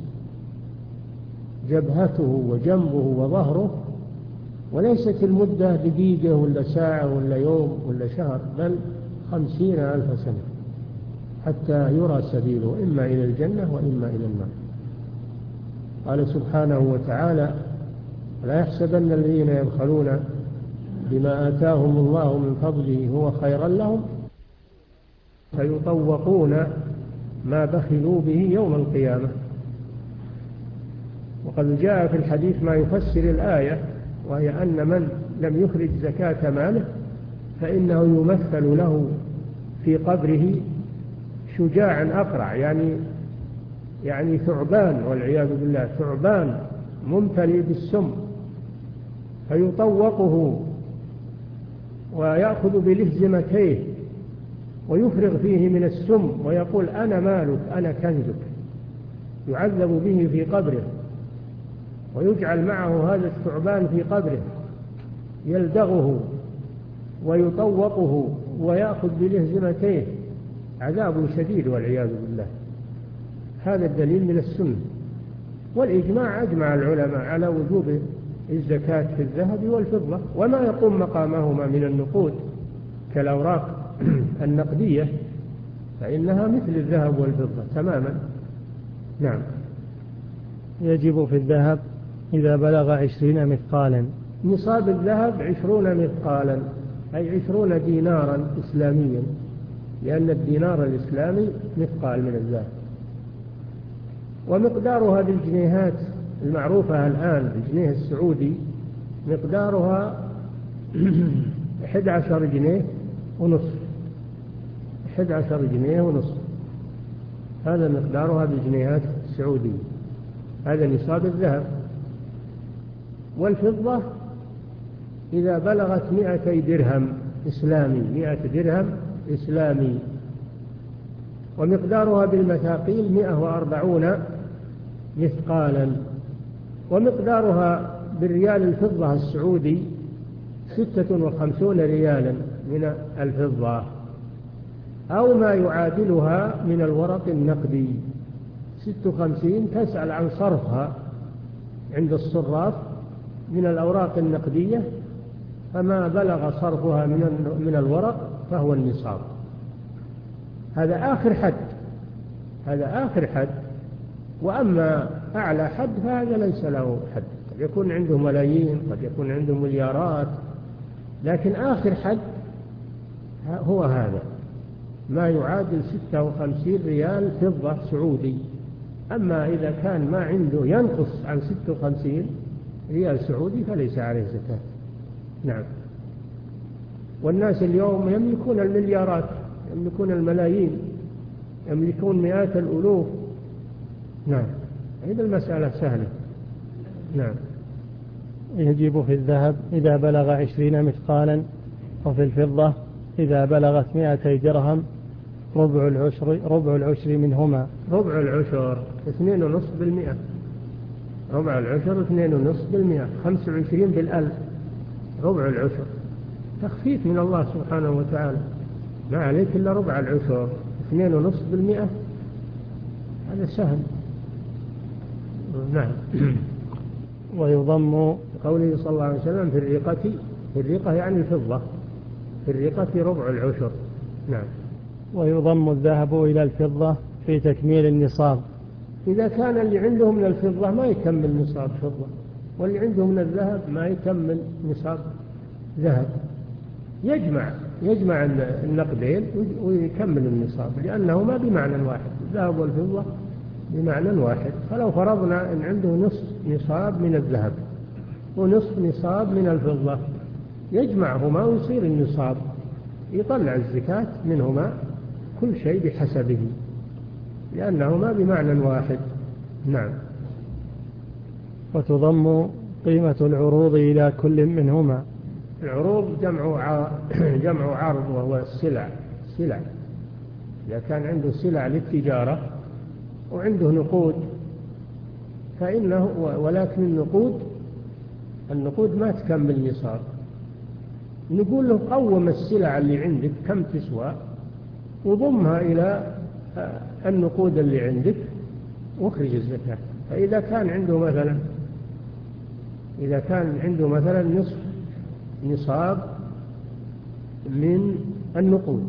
Speaker 2: جبهته وجنبه وظهره، وليست المدة دقيقة ولا ساعة ولا يوم ولا شهر، بل خمسين ألف سنة حتى يرى سبيله إما إلى الجنة وإما إلى النار. قال سبحانه وتعالى: لا يحسبن الذين يبخلون بما آتاهم الله من فضله هو خيرا لهم فيطوقون ما بخلوا به يوم القيامة. وقد جاء في الحديث ما يفسر الآية، وهي أن من لم يخرج زكاة ماله فإنه يمثل له في قبره شجاعا أقرع، يعني يعني ثعبان والعياذ بالله، ثعبان ممتلئ بالسم، فيطوقه ويأخذ بلهزمتيه ويفرغ فيه من السم ويقول: أنا مالك أنا كنزك. يعذب به في قبره ويجعل معه هذا الثعبان في قبره يلدغه ويطوقه ويأخذ بلهزمتيه عذاب شديد والعياذ بالله. هذا الدليل من السنة، والإجماع أجمع العلماء على وجوب الزكاة في الذهب والفضة وما يقوم مقامهما من النقود كالأوراق النقدية، فإنها مثل الذهب والفضة تماما. نعم.
Speaker 1: يجب في الذهب إذا بلغ عشرين مثقالا.
Speaker 2: نصاب الذهب عشرون مثقالا، أي عشرون دينارا إسلاميا، لأن الدينار الإسلامي مثقال من الذهب. ومقدارها بالجنيهات المعروفة الآن، الجنيه السعودي مقدارها أحد عشر جنيه ونصف، أحد عشر جنيه ونصف، هذا مقدارها بالجنيهات السعودية، هذا نصاب الذهب. والفضة إذا بلغت مئتي درهم إسلامي، مئة درهم إسلامي، ومقدارها بالمثاقيل مئة وأربعون مثقالا. ومقدارها بالريال الفضة السعودي ستة وخمسون ريالا من الفضة، أو ما يعادلها من الورق النقدي. ست وخمسين تسأل عن صرفها عند الصراف من الأوراق النقدية، فما بلغ صرفها من من الورق فهو النصاب. هذا آخر حد، هذا آخر حد. وأما أعلى حد فهذا ليس له حد، قد يكون عنده ملايين، قد يكون عنده مليارات، لكن آخر حد هو هذا، ما يعادل ستة وخمسين ريال فضة سعودي. أما إذا كان ما عنده ينقص عن ستة وخمسين ريال سعودي فليس عليه زكاة. نعم. والناس اليوم يملكون المليارات، يملكون الملايين، يملكون مئات الألوف. نعم، هذه المسألة سهلة. نعم.
Speaker 1: يجب في الذهب إذا بلغ عشرين مثقالا، وفي الفضة إذا بلغت مئتي درهم ربع العشر ربع العشر منهما.
Speaker 2: ربع العشر اثنين ونصف بالمئة، ربع العشر اثنين ونصف بالمئة، خمس وعشرين بالألف. ربع العشر تخفيف من الله سبحانه وتعالى، ما عليك إلا ربع العشر، اثنين ونصف بالمئة، هذا سهل. نعم.
Speaker 1: ويضم
Speaker 2: قوله صلى الله عليه وسلم في الرقة، في الرقة يعني الفضة، في الرقة ربع العشر. نعم.
Speaker 1: ويضم الذهب إلى الفضة في تكميل النصاب.
Speaker 2: إذا كان اللي عنده من الفضة ما يكمل نصاب فضة، واللي عنده من الذهب ما يكمل نصاب ذهب، يجمع يجمع النقدين ويكمل النصاب، لأنهما بمعنى واحد، الذهب والفضة بمعنى واحد. فلو فرضنا أن عنده نصف نصاب من الذهب ونصف نصاب من الفضة، يجمعهما ويصير النصاب، يطلع الزكاة منهما كل شيء بحسبه، لأنهما بمعنى واحد. نعم.
Speaker 1: وتضم قيمة العروض إلى كل منهما.
Speaker 2: العروض جمع جمع عرض، وهو السلع. سلع إذا كان عنده سلع للتجارة وعنده نقود فإنه، ولكن النقود النقود ما تكمل نصاب، نقول له قوم السلع اللي عندك كم تسوى وضمها إلى النقود اللي عندك واخرج الزكاة. فإذا كان عنده مثلا إذا كان عنده مثلا نصف نصاب من النقود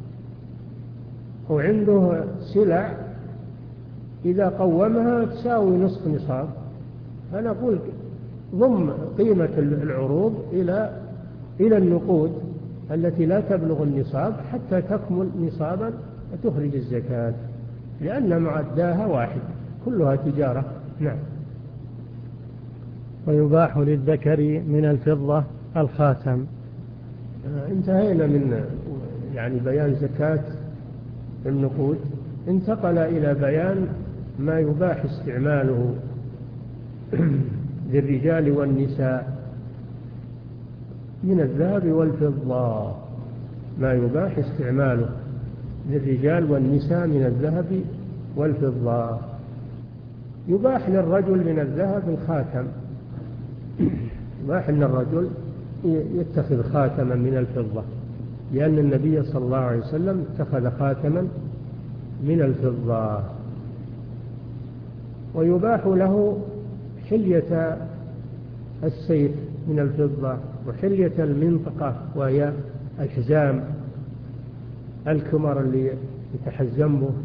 Speaker 2: وعنده سلع إذا قومها تساوي نصف نصاب، فنقول ضم قيمة العروض إلى إلى النقود التي لا تبلغ النصاب حتى تكمل نصابا وتخرج الزكاة، لأن معداها واحد، كلها تجارة. نعم.
Speaker 1: ويباح للذكر من الفضة الخاتم.
Speaker 2: انتهينا من يعني بيان زكاة النقود، انتقل إلى بيان ما يباح استعماله للرجال والنساء من الذهب والفضة. ما يباح استعماله للرجال والنساء من الذهب والفضة. يباح للرجل من الذهب الخاتم، يباح للرجل يتخذ خاتما من الفضة، لأن النبي صلى الله عليه وسلم اتخذ خاتما من الفضة. ويباح له حلية السيف من الفضة، وحلية المنطقة وهي الحزام الكمر اللي يتحزم به،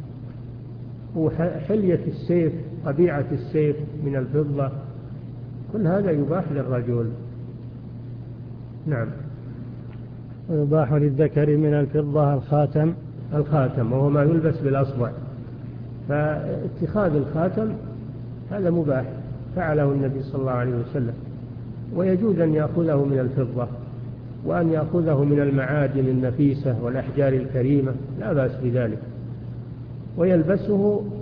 Speaker 2: وحلية السيف قبيعة السيف من الفضة، كل هذا يباح للرجل. نعم.
Speaker 1: ويباح للذكر من الفضة الخاتم
Speaker 2: الخاتم وهو ما يلبس بالأصبع، فاتخاذ الخاتم هذا مباح فعله النبي صلى الله عليه وسلم، ويجوز أن يأخذه من الفضة وأن يأخذه من المعادن النفيسة والأحجار الكريمة، لا بأس بذلك، ويلبسه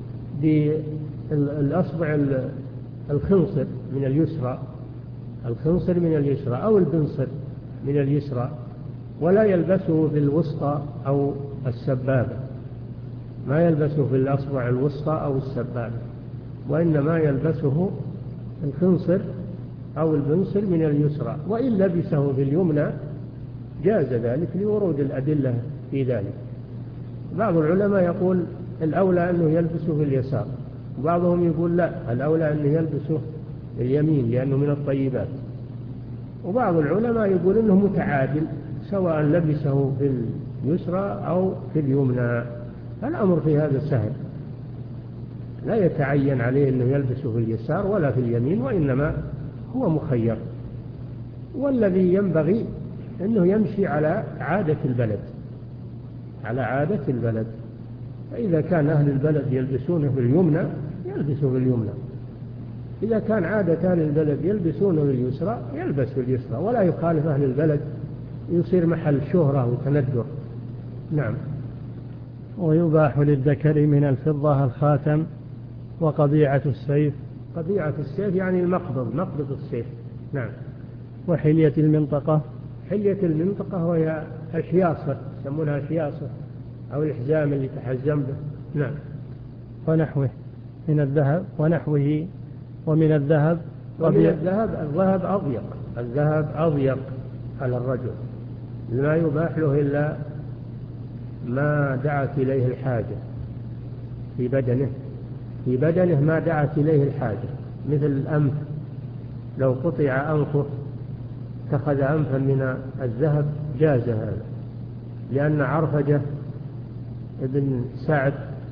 Speaker 2: بالأصبع الخنصر من اليسرى، الخنصر من اليسرى أو البنصر من اليسرى، ولا يلبسه بالوسطى أو السبابة، ما يلبسه في الأصبع الوسطى أو السبابة، وإنما يلبسه الخنصر أو البنصر من اليسرى. وإن لبسه في اليمنى جاز ذلك لورود الأدلة في ذلك. بعض العلماء يقول الأولى أنه يلبسه في اليسار، وبعضهم يقول لا، الأولى أنه يلبسه في اليمين لأنه من الطيبات، وبعض العلماء يقول أنه متعادل سواء لبسه في اليسرى أو في اليمنى. الأمر في هذا سهل، لا يتعين عليه أنه يلبسه في اليسار ولا في اليمين، وإنما هو مخير. والذي ينبغي أنه يمشي على عادة البلد، على عادة البلد، فإذا كان أهل البلد يلبسونه في اليمنى يلبسه في اليمنى، إذا كان عادة أهل البلد يلبسونه في اليسرى يلبس في اليسرى، ولا يخالف أهل البلد يصير محل شهرة وتندر. نعم.
Speaker 1: ويباح للذكر من الفضة الخاتم وقبيعة السيف.
Speaker 2: قبيعة السيف يعني المقبض، مقبض السيف. نعم.
Speaker 1: وحلية المنطقة.
Speaker 2: حلية المنطقة وهي الحياصة، يسمونها الحياصة أو الحزام اللي تحزم به. نعم.
Speaker 1: ونحوه من الذهب ونحوه. ومن الذهب
Speaker 2: ومن الذهب الذهب أضيق، الذهب أضيق على الرجل، لا يباح له إلا ما دعت إليه الحاجة في بدنه، في بدنه ما دعت إليه الحاجة، مثل الأنف، لو قطع أنفه اتخذ أنفا من الذهب جاز هذا، لأن عرفجة ابن سعد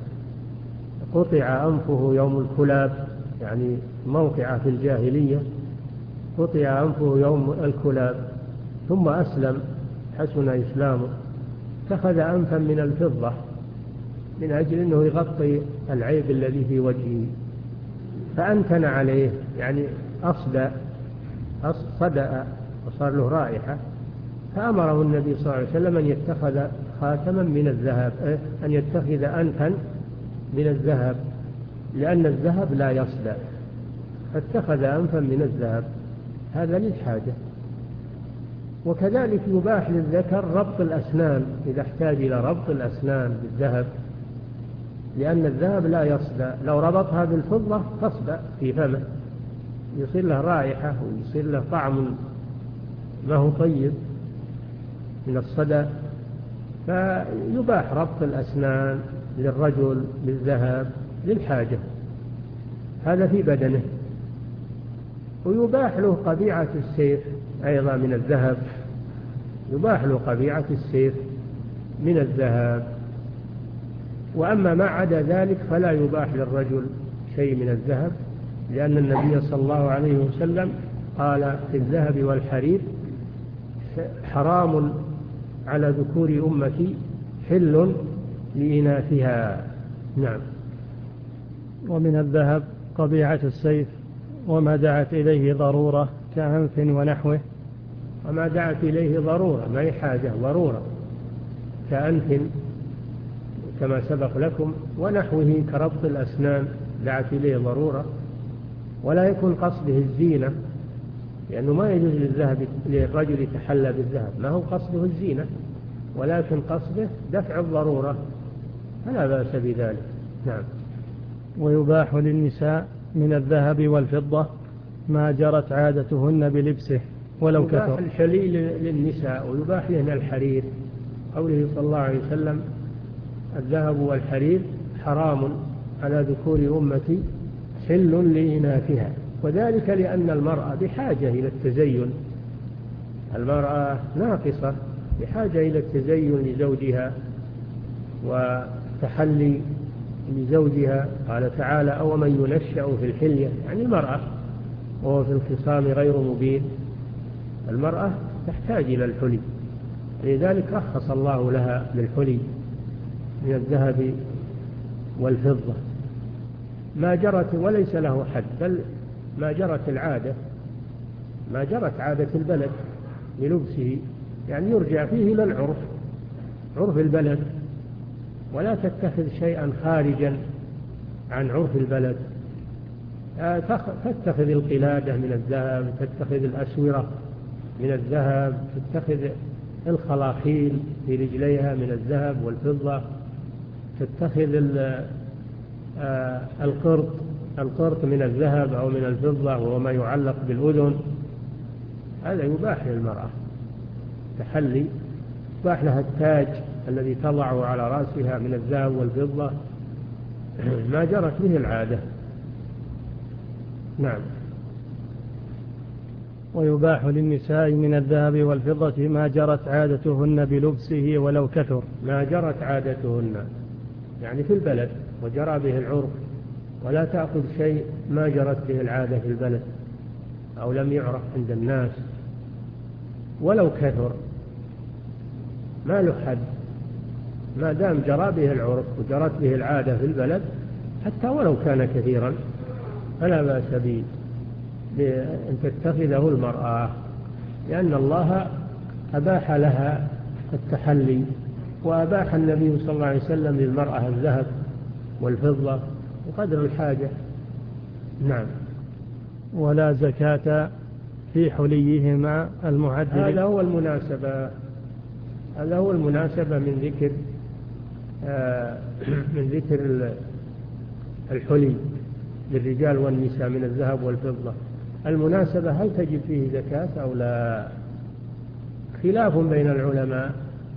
Speaker 2: قطع أنفه يوم الكلاب، يعني موقعة في الجاهلية، قطع أنفه يوم الكلاب ثم أسلم حسن إسلامه، اتخذ أنفا من الفضة من أجل أنه يغطي العيب الذي في وجهه، فأنتن عليه، يعني أصدأ صدأ وصار له رائحة، فأمره النبي صلى الله عليه وسلم أن يتخذ خاتما من الذهب، أن يتخذ أنفا من الذهب، لأن الذهب لا يصدأ، فاتخذ أنفا من الذهب، هذا للحاجة. وكذلك يباح للذكر ربط الأسنان إذا احتاج إلى ربط الأسنان بالذهب، لأن الذهب لا يصدأ، لو ربطها بالفضة تصدأ في فمه، يصير له رائحة ويصير له طعم ما هو طيب من الصدى، فيباح ربط الأسنان للرجل بالذهب للحاجة، هذا في بدنه. ويباح له قبيعة السيف أيضا من الذهب، يباح له قبيعة السيف من الذهب. وأما ما عدا ذلك فلا يباح للرجل شيء من الذهب، لأن النبي صلى الله عليه وسلم قال في الذهب والحرير حرام على ذكور أمتي حل لإناثها. نعم.
Speaker 1: ومن الذهب قبيعة السيف وما دعت إليه ضرورة كأنف ونحوه.
Speaker 2: وما دعت إليه ضرورة، ما هي حاجة، ضرورة، كأنف كما سبق لكم، ونحوه كربط الأسنان دعت إليه ضرورة، ولا يكون قصده الزينة، لأنه ما يجوز للذهب للرجل يتحلى بالذهب، ما هو قصده الزينة، ولكن قصده دفع الضرورة، فلا بأس بذلك. نعم.
Speaker 1: ويباح للنساء من الذهب والفضة ما جرت عادتهن بلبسه. ولو
Speaker 2: يباح
Speaker 1: كثر.
Speaker 2: الحلي للنساء ويباح لهن الحرير، قوله صلى الله عليه وسلم الذهب والحرير حرام على ذكور أمتي حل لإناثها، وذلك لأن المرأة بحاجة إلى التزين، المرأة ناقصة بحاجة إلى التزين لزوجها وتحلي لزوجها. قال تعالى أو من ينشأ في الحلية، يعني المرأة وهو في الخصام غير مبين، المرأة تحتاج إلى الحلي، لذلك رخص الله لها بالحلي من الذهب والفضة ما جرت وليس له حد، بل ما جرت العادة، ما جرت عادة البلد للبسه، يعني يرجع فيه إلى العرف، عرف البلد، ولا تتخذ شيئا خارجا عن عرف البلد. تتخذ القلادة من الذهب، تتخذ الأسورة من الذهب، تتخذ الخلاخيل في رجليها من الذهب والفضة، تتخذ القرط القرط من الذهب أو من الفضة وهو ما يعلق بالأذن، هذا يباح للمرأة تحلي، يباح لها التاج الذي تضعه على رأسها من الذهب والفضة ما جرت به العادة. نعم.
Speaker 1: ويباح للنساء من الذهب والفضة ما جرت عادتهن بلبسه ولو كثر.
Speaker 2: ما جرت عادتهن يعني في البلد وجرى به العرف، ولا تأخذ شيء ما جرت به العادة في البلد أو لم يعرف عند الناس ولو كثر، ما له حد، ما دام جرى به العرف وجرت به العادة في البلد حتى ولو كان كثيرا فلا بأس به بأن تتخذه المرأة، لأن الله أباح لها التحلي، وأباح النبي صلى الله عليه وسلم للمرأة الذهب والفضة بقدر الحاجة. نعم.
Speaker 1: ولا زكاة في حليهما المعدل.
Speaker 2: هذا هو المناسبة، هذا هو المناسبة من ذكر آه من ذكر الحلي للرجال والنساء من الذهب والفضة. المناسبة هل تجب فيه زكاة أو لا؟ خلاف بين العلماء.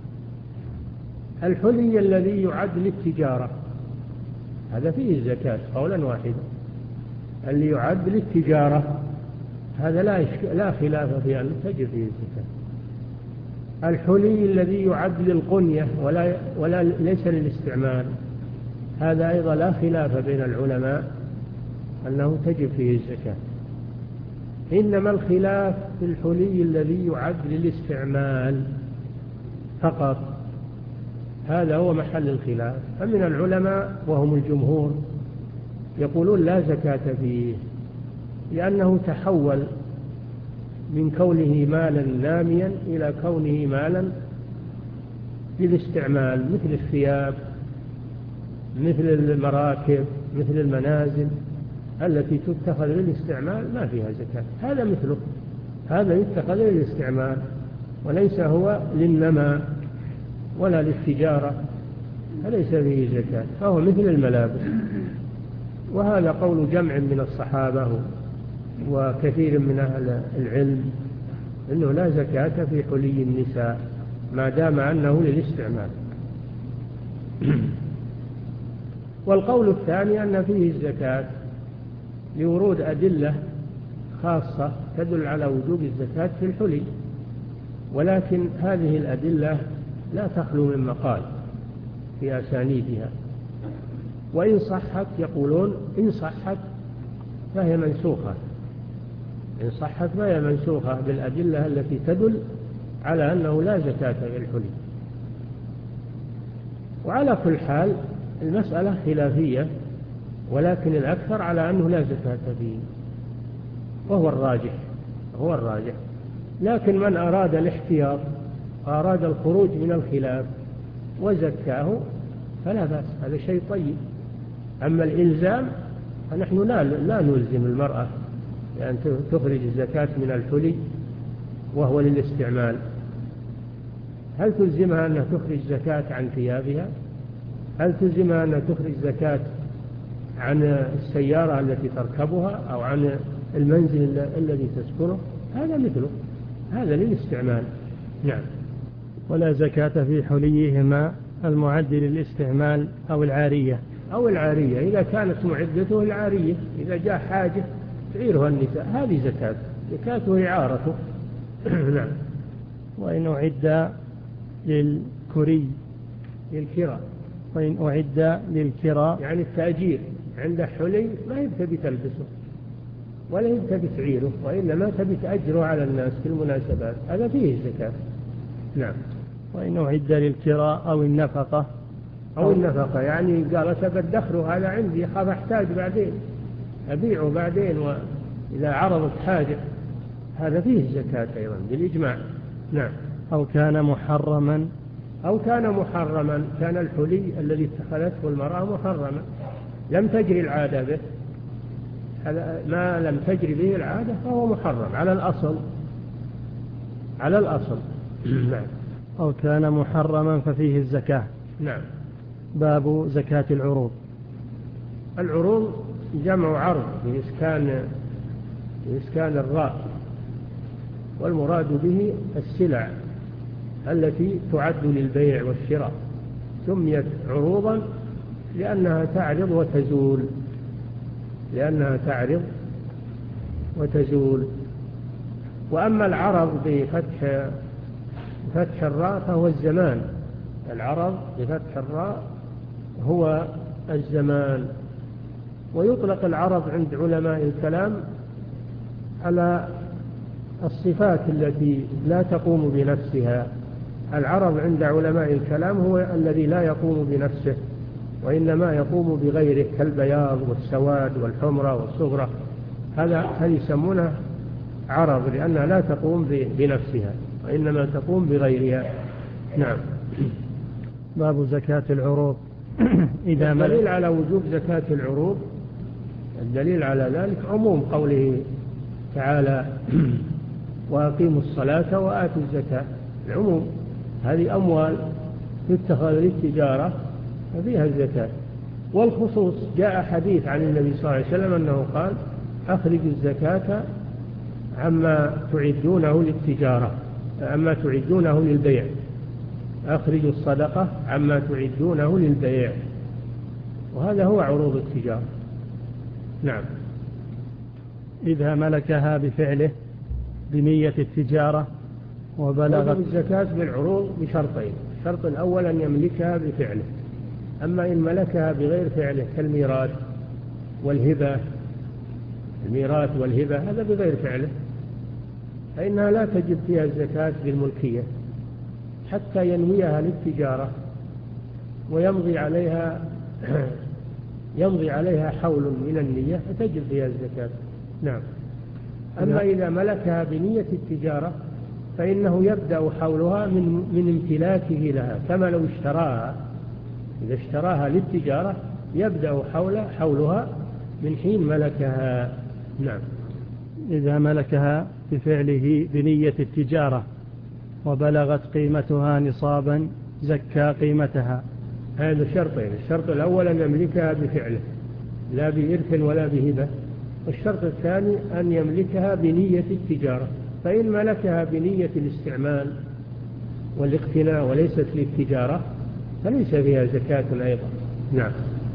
Speaker 2: الحلي الذي يعد للتجارة هذا فيه الزكاة قولا واحدا، اللي يعد للتجارة هذا لا لا خلاف في أن تجب فيه الزكاة. الحلي الذي يعد للقنية ولا ولا ليس للاستعمال هذا أيضا لا خلاف بين العلماء أنه تجب فيه الزكاة، إنما الخلاف في الحلي الذي يعد للاستعمال فقط، هذا هو محل الخلاف. فمن العلماء وهم الجمهور يقولون لا زكاة فيه، لأنه تحول من كونه مالا ناميا إلى كونه مالا للاستعمال، مثل الثياب، مثل المراكب، مثل المنازل التي تتخذ للاستعمال ما فيها زكاة. هذا مثله، هذا يتخذ للاستعمال وليس هو للنماء ولا للتجارة، فليس فيه زكاة، فهو مثل الملابس. وهذا قول جمع من الصحابة وكثير من أهل العلم أنه لا زكاة في حلي النساء ما دام أنه للاستعمال. والقول الثاني أن فيه الزكاة لورود أدلة خاصة تدل على وجوب الزكاة في الحلي، ولكن هذه الأدلة لا تخلو من مقال في أسانيدها، وإن صحت يقولون إن صحت فهي منسوخة، إن صحت فهي منسوخة بالأدلة التي تدل على أنه لا زكاة في الحلي. وعلى كل حال المسألة خلافية، ولكن الأكثر على أنه لا زكاة فيه، وهو الراجح، هو الراجح. لكن من أراد الاحتياط وأراد الخروج من الخلاف وزكاه فلا بأس، هذا شيء طيب. أما الإلزام فنحن لا لا نلزم المرأة بأن تخرج الزكاة من الحلي وهو للاستعمال. هل تلزمها أن تخرج زكاة عن ثيابها؟ هل تلزمها أن تخرج زكاة عن السيارة التي تركبها أو عن المنزل الذي تسكنه؟ هذا مثله، هذا للاستعمال. نعم.
Speaker 1: ولا زكاة في حليهما المعد للاستعمال أو العارية.
Speaker 2: أو العارية إذا كانت معدته العارية، إذا جاء حاجة تعيرها النساء هذه زكاة، زكاته إعارته. نعم.
Speaker 1: وإن أعد للكري
Speaker 2: للكراء.
Speaker 1: وإن أعد للكراء
Speaker 2: يعني التأجير عنده حلي ما يبتدي تلبسه ولا يبتدي تعيره، وإنما تبي تأجره على الناس في المناسبات، هذا فيه زكاة. نعم.
Speaker 1: وإن أعد للكراء أو النفقة.
Speaker 2: أو النفقة يعني قال أتبدخره هذا عندي خاف أحتاج بعدين أبيعه بعدين وإذا عرضت حاجة، هذا فيه زكاة أيضا بالإجماع. نعم.
Speaker 1: أو كان محرما.
Speaker 2: أو كان محرما، كان الحلي الذي اتخذته المرأة محرما لم تجري العادة به، هذا ما لم تجري به العادة فهو محرم على الأصل، على الأصل. نعم.
Speaker 1: أو كان محرما ففيه الزكاة.
Speaker 2: نعم.
Speaker 1: باب زكاة العروض.
Speaker 2: العروض جمع عرض بإسكان بإسكان الراء، والمراد به السلع التي تعد للبيع والشراء، سميت عروضا لأنها تعرض وتزول، لأنها تعرض وتزول. وأما العرض بفتح فتح الراء فهو الزمان، العرض بفتح الراء هو الزمان. ويطلق العرض عند علماء الكلام على الصفات التي لا تقوم بنفسها. العرض عند علماء الكلام هو الذي لا يقوم بنفسه وإنما يقوم بغيره، كالبياض والسواد والحمرة والصغرى، هذا هل يسمونه عرض لأنها لا تقوم بنفسها وإنما تقوم بغيرها. نعم.
Speaker 1: باب زكاة العروض. إذا
Speaker 2: الدليل على وجوب زكاة العروض، الدليل على ذلك عموم قوله تعالى وأقيموا الصلاة وآتوا الزكاة، العموم هذه أموال تتخذ للتجارة ففيها الزكاة. والخصوص جاء حديث عن النبي صلى الله عليه وسلم أنه قال أخرجوا الزكاة عما تعدونه للتجارة، عما تعدونه للبيع، أخرجوا الصدقة عما تعدونه للبيع، وهذا هو عروض التجارة. نعم.
Speaker 1: إذا ملكها بفعله بنية التجارة وبلغت
Speaker 2: الزكاة بالعروض بشرطين، الشرط الأول أن يملكها بفعله، أما إن ملكها بغير فعله كالميراث والهبة، الميراث والهبة هذا بغير فعله فإنها لا تجب فيها الزكاة بالملكية حتى ينويها للتجارة ويمضي عليها يمضي عليها حول من النية فتجب فيها الزكاة. نعم. أما إذا ملكها بنية التجارة فإنه يبدأ حولها من من امتلاكه لها، كما لو اشتراها، إذا اشتراها للتجارة يبدأ حول حولها من حين ملكها. نعم.
Speaker 1: إذا ملكها بفعله بنية التجارة وبلغت قيمتها نصابا زكى قيمتها.
Speaker 2: هذا شرطين، الشرط الأول أن يملكها بفعله لا بإرث ولا بهبة، والشرط الثاني أن يملكها بنية التجارة، فإن ملكها بنية الاستعمال والاقتناء وليست للتجارة فليس فيها زكاة أيضا. نعم.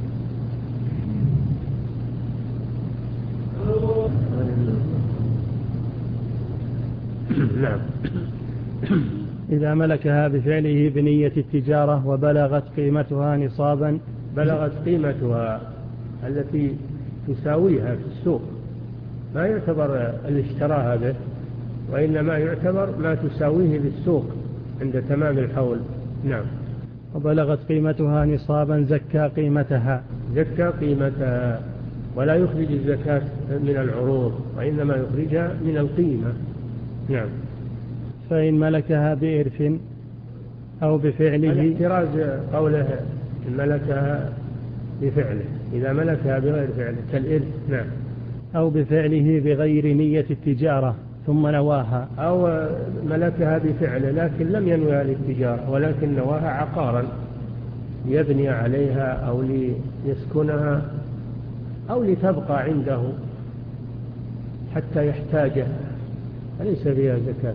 Speaker 2: نعم.
Speaker 1: إذا ملكها بفعله بنية التجارة وبلغت قيمتها نصابا،
Speaker 2: بلغت قيمتها التي تساويها في السوق، ما يعتبر اللي اشتراها به وإنما يعتبر ما تساويه بالسوق عند تمام الحول. نعم.
Speaker 1: وبلغت قيمتها نصابا زكى قيمتها،
Speaker 2: زكى قيمتها، ولا يخرج الزكاة من العروض وإنما يخرجها من القيمة. نعم.
Speaker 1: فإن ملكها بإرث أو بفعله،
Speaker 2: الاحتراز قوله إن ملكها بفعله، إذا ملكها بغير فعله كالإرث. نعم.
Speaker 1: أو بفعله بغير نية التجارة ثم نواها،
Speaker 2: أو ملكها بفعله لكن لم ينويها للتجارة ولكن نواها عقارا ليبني عليها أو ليسكنها أو لتبقى عنده حتى يحتاجها فليس فيها زكاة.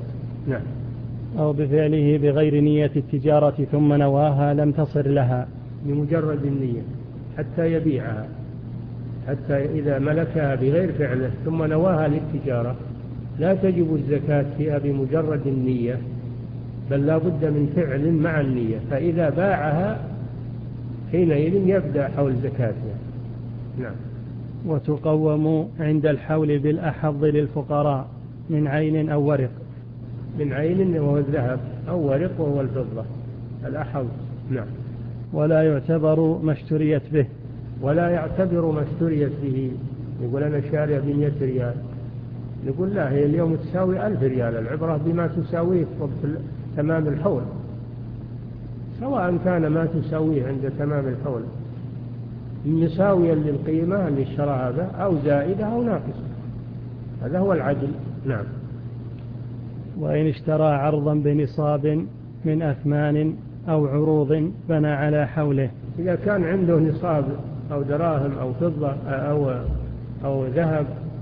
Speaker 2: نعم.
Speaker 1: أو بفعله بغير نية التجارة ثم نواها لم تصر لها.
Speaker 2: بمجرد النية حتى يبيعها، حتى إذا ملكها بغير فعله ثم نواها للتجارة لا تجب الزكاة فيها بمجرد النية، بل لا بد من فعل مع النية، فإذا باعها حينئذ يبدأ حول زكاتها. نعم.
Speaker 1: وتقوم عند الحول بالأحظ للفقراء من عين أو ورق.
Speaker 2: من عين وهو الذهب أو ورق وهو الفضة الأحظ. نعم.
Speaker 1: ولا يعتبر ما اشتريت به.
Speaker 2: ولا يعتبر ما اشتريت به. يقول أنا شارية بمئة ريال، نقول لا، هي اليوم تساوي ألف ريال، العبرة بما تساويه وقت تمام الحول، سواء كان ما تساويه عند تمام الحول مساويا للقيمة اللي اشترى هذا أو زائدة أو ناقصة، هذا هو العدل. نعم.
Speaker 1: وإن اشترى عرضا بنصاب من أثمان أو عروض بنى على حوله.
Speaker 2: إذا كان عنده نصاب أو دراهم أو فضة أو, أو ذهب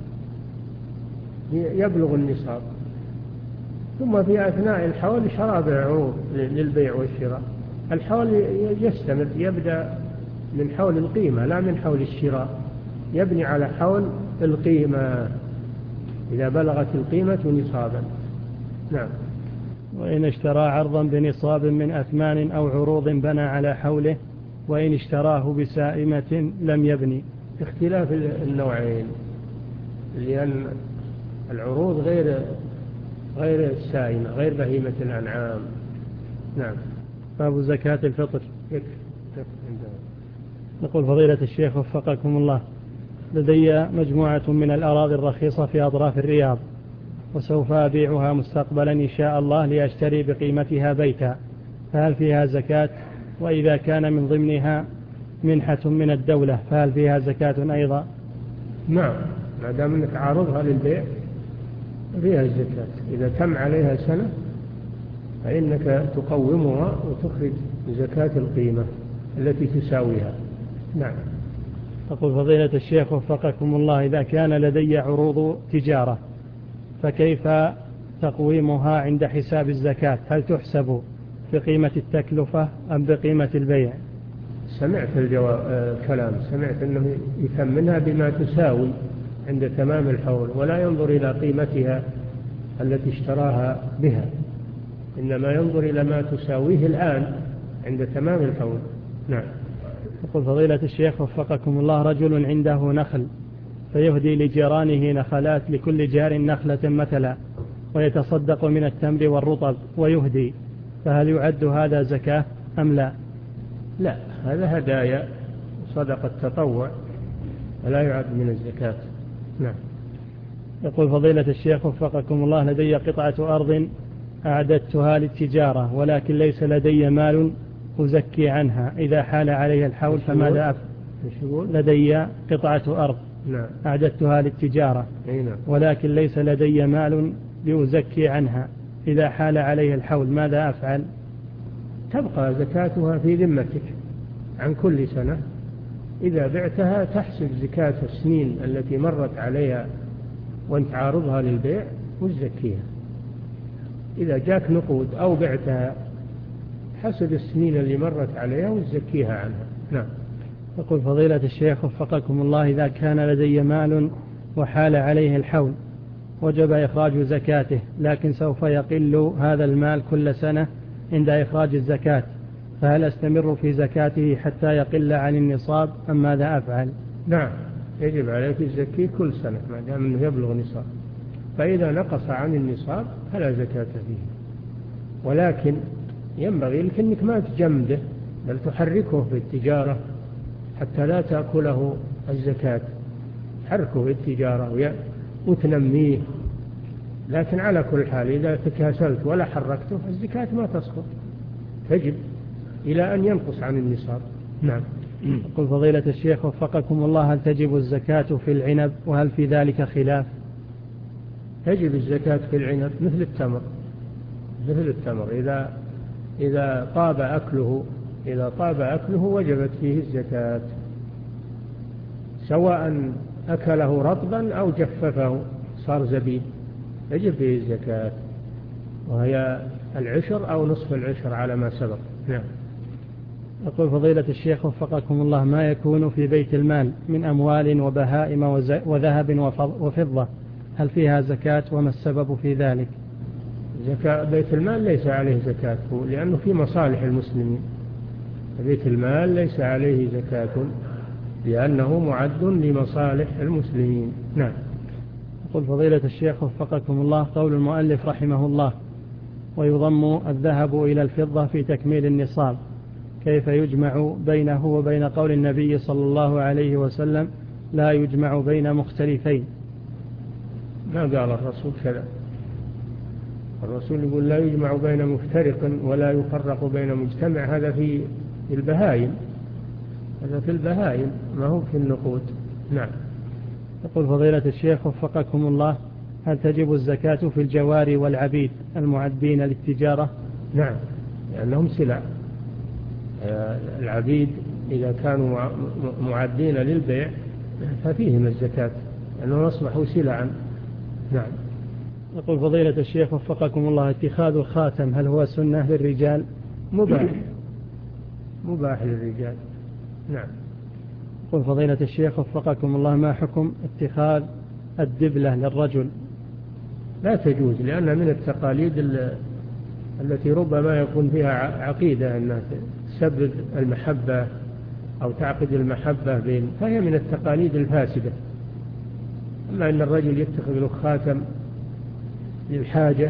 Speaker 2: يبلغ النصاب، ثم في أثناء الحول شرى بعروض للبيع والشراء، الحول يستمر، يبدأ من حول القيمة لا من حول الشراء، يبني على حول القيمة إذا بلغت القيمة نصابا. نعم.
Speaker 1: وإن اشترى عرضا بنصاب من أثمان أو عروض بنى على حوله، وإن اشتراه بسائمة لم يبني.
Speaker 2: اختلاف النوعين، لأن العروض غير غير السائمة، غير بهيمة الأنعام. نعم.
Speaker 1: باب زكاة الفطر. يقول فضيلة الشيخ وفقكم الله، لدي مجموعة من الأراضي الرخيصة في أطراف الرياض، وسوف أبيعها مستقبلا إن شاء الله لأشتري بقيمتها بيتا، فهل فيها زكاة؟ وإذا كان من ضمنها منحة من الدولة فهل فيها زكاة أيضا؟
Speaker 2: نعم، ما دام أنك عارضها للبيع فيها الزكاة. إذا تم عليها سنة فإنك تقومها وتخرج زكاة القيمة التي تساويها. نعم.
Speaker 1: تقول فضيلة الشيخ وفقكم الله، إذا كان لدي عروض تجارة فكيف تقويمها عند حساب الزكاة؟ هل تحسب بقيمة التكلفة أم بقيمة البيع؟
Speaker 2: سمعت الجواب آه كلام سمعت أنه يثمنها بما تساوي عند تمام الحول، ولا ينظر إلى قيمتها التي اشتراها بها، إنما ينظر إلى ما تساويه الآن عند تمام الحول. نعم.
Speaker 1: يقول فضيلة الشيخ وفقكم الله، رجل عنده نخل فيهدي لجيرانه نخلات، لكل جار نخلة مثلا، ويتصدق من التمر والرطب ويهدي، فهل يعد هذا زكاة أم لا؟
Speaker 2: لا، هذا هدايا صدقة تطوع ولا يعد من الزكاة. نعم.
Speaker 1: يقول فضيلة الشيخ وفقكم الله، لدي قطعة أرض أعددتها للتجارة ولكن ليس لدي مال أزكي عنها، إذا حال عليها الحول فماذا أفعل؟ لدي قطعة أرض
Speaker 2: نعم.
Speaker 1: أعددتها للتجارة
Speaker 2: نعم.
Speaker 1: ولكن ليس لدي مال لأزكي عنها، إذا حال عليها الحول ماذا أفعل؟
Speaker 2: تبقى زكاتها في ذمتك عن كل سنة، إذا بعتها تحسب زكاة السنين التي مرت عليها وانت عارضها للبيع وتزكيها. إذا جاك نقود أو بعتها حسب السنين اللي مرت عليها وتزكيها عنها. نعم.
Speaker 1: يقول فضيلة الشيخ وفقكم الله، إذا كان لدي مال وحال عليه الحول وجب إخراج زكاته، لكن سوف يقل هذا المال كل سنة عند إخراج الزكاة، فهل أستمر في زكاته حتى يقل عن النصاب أم ماذا أفعل؟
Speaker 2: نعم، يجب عليك الزكاة كل سنة ما دام أنه يبلغ نصاب، فإذا نقص عن النصاب فلا زكاة فيه، ولكن ينبغي لك أنك ما تجمده بل تحركه في التجارة حتى لا تأكله الزكاة، حركه في التجارة وتنميه، لكن على كل حال إذا تكاسلت ولا حركته الزكاة ما تسقط، تجب إلى أن ينقص عن النصاب. نعم.
Speaker 1: يقول فضيلة الشيخ وفقكم الله، هل تجب الزكاة في العنب وهل في ذلك خلاف؟
Speaker 2: تجب الزكاة في العنب مثل التمر، مثل التمر إذا إذا طاب أكله إذا طاب أكله وجبت فيه الزكاة، سواء أكله رطبا أو جففه صار زبيب يجب فيه الزكاة. وهي العشر أو نصف العشر على ما سبق. نعم.
Speaker 1: يقول فضيلة الشيخ وفقكم الله: ما يكون في بيت المال من أموال وبهائم وذهب وفضة هل فيها زكاة وما السبب في ذلك؟
Speaker 2: زكاة بيت المال ليس عليه زكاة لأنه في مصالح المسلمين. بيت المال ليس عليه زكاة لأنه معد لمصالح المسلمين. نعم.
Speaker 1: يقول فضيلة الشيخ وفقكم الله: قول المؤلف رحمه الله: ويضم الذهب إلى الفضة في تكميل النصاب، كيف يجمع بينه وبين قول النبي صلى الله عليه وسلم: لا يجمع بين مختلفين؟
Speaker 2: ما قال الرسول كذا. الرسول يقول لا يجمع بين مفترق ولا يفرق بين مجتمع. هذا في البهائم، هذا في البهائم ما هو في النقود. نعم.
Speaker 1: يقول فضيلة الشيخ وفقكم الله: هل تجب الزكاة في الجواري والعبيد المعدين للتجارة؟
Speaker 2: نعم، لأنهم سلع. العبيد إذا كانوا معدين للبيع ففيهم الزكاة لأنهم أصبحوا سلعا. نعم.
Speaker 1: يقول فضيلة الشيخ وفقكم الله: اتخاذ الخاتم هل هو سنة للرجال؟
Speaker 2: مباح، مباح للرجال. نعم.
Speaker 1: يقول فضيلة الشيخ وفقكم الله: ما حكم اتخاذ الدبلة للرجل؟
Speaker 2: لا تجوز، لأنها من التقاليد التي ربما يكون فيها عقيدة أنها تسبب المحبة أو تعقد المحبة بين، فهي من التقاليد الفاسدة. أما أن الرجل يتخذ له خاتم للحاجة،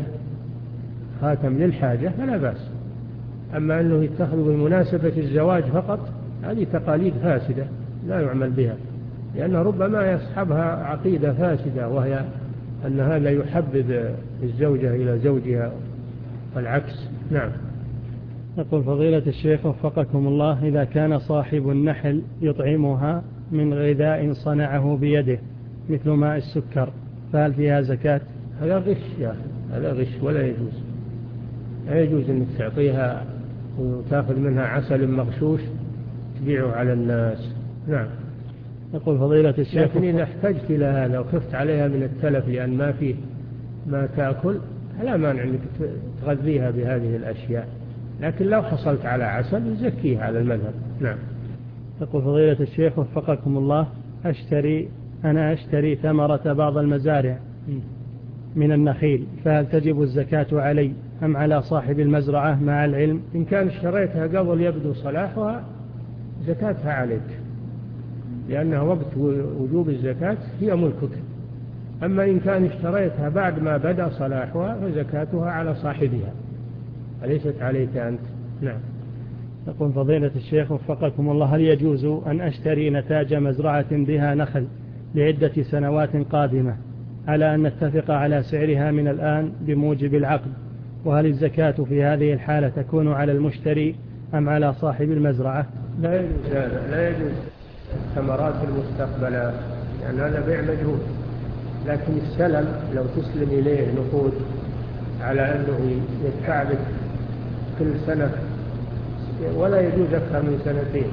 Speaker 2: خاتم للحاجة فلا بأس. أما أنه يتخذ بمناسبة الزواج فقط هذه تقاليد فاسدة لا يعمل بها، لأن ربما يصحبها عقيدة فاسدة وهي أن هذا يحبب الزوجة إلى زوجها والعكس. نعم.
Speaker 1: يقول فضيلة الشيخ وفقكم الله: إذا كان صاحب النحل يطعمها من غذاء صنعه بيده مثل ماء السكر فهل فيها زكاة؟
Speaker 2: هذا غش يا أخي، هذا غش ولا يجوز. لا يجوز أنك تعطيها وتأخذ منها عسل مغشوش تبيعه على الناس. نعم.
Speaker 1: يقول فضيلة الشيخ:
Speaker 2: لكن إذا احتجت إلى هذا وخفت عليها من التلف لأن ما فيه ما تأكل لا مانع أنك تغذيها بهذه الأشياء، لكن لو حصلت على عسل زكيها على المذهب. نعم.
Speaker 1: يقول فضيلة الشيخ وفقكم الله: أشتري أنا أشتري ثمرة بعض المزارع من النخيل فهل تجب الزكاة علي أم على صاحب المزرعة مع العلم؟
Speaker 2: إن كان اشتريتها قبل يبدو صلاحها زكاتها عليك، لأنها وقت وجوب الزكاة هي ملكك. أما إن كان اشتريتها بعد ما بدأ صلاحها فزكاتها على صاحبها وليست عليك أنت. نعم.
Speaker 1: يقول فضيلة الشيخ وفقكم الله: هل يجوز أن أشتري نتاج مزرعة بها نخل لعدة سنوات قادمة على أن نتفق على سعرها من الآن بموجب العقد؟ وهل الزكاة في هذه الحالة تكون على المشتري أم على صاحب المزرعة؟
Speaker 2: لا يجوز هذا، لا يجوز ثمرات المستقبلات لأن يعني هذا بيع مجهول. لكن السلم لو تسلم إليه نقود على أنه يدفع لك كل سنة ولا يجوز أكثر من سنتين،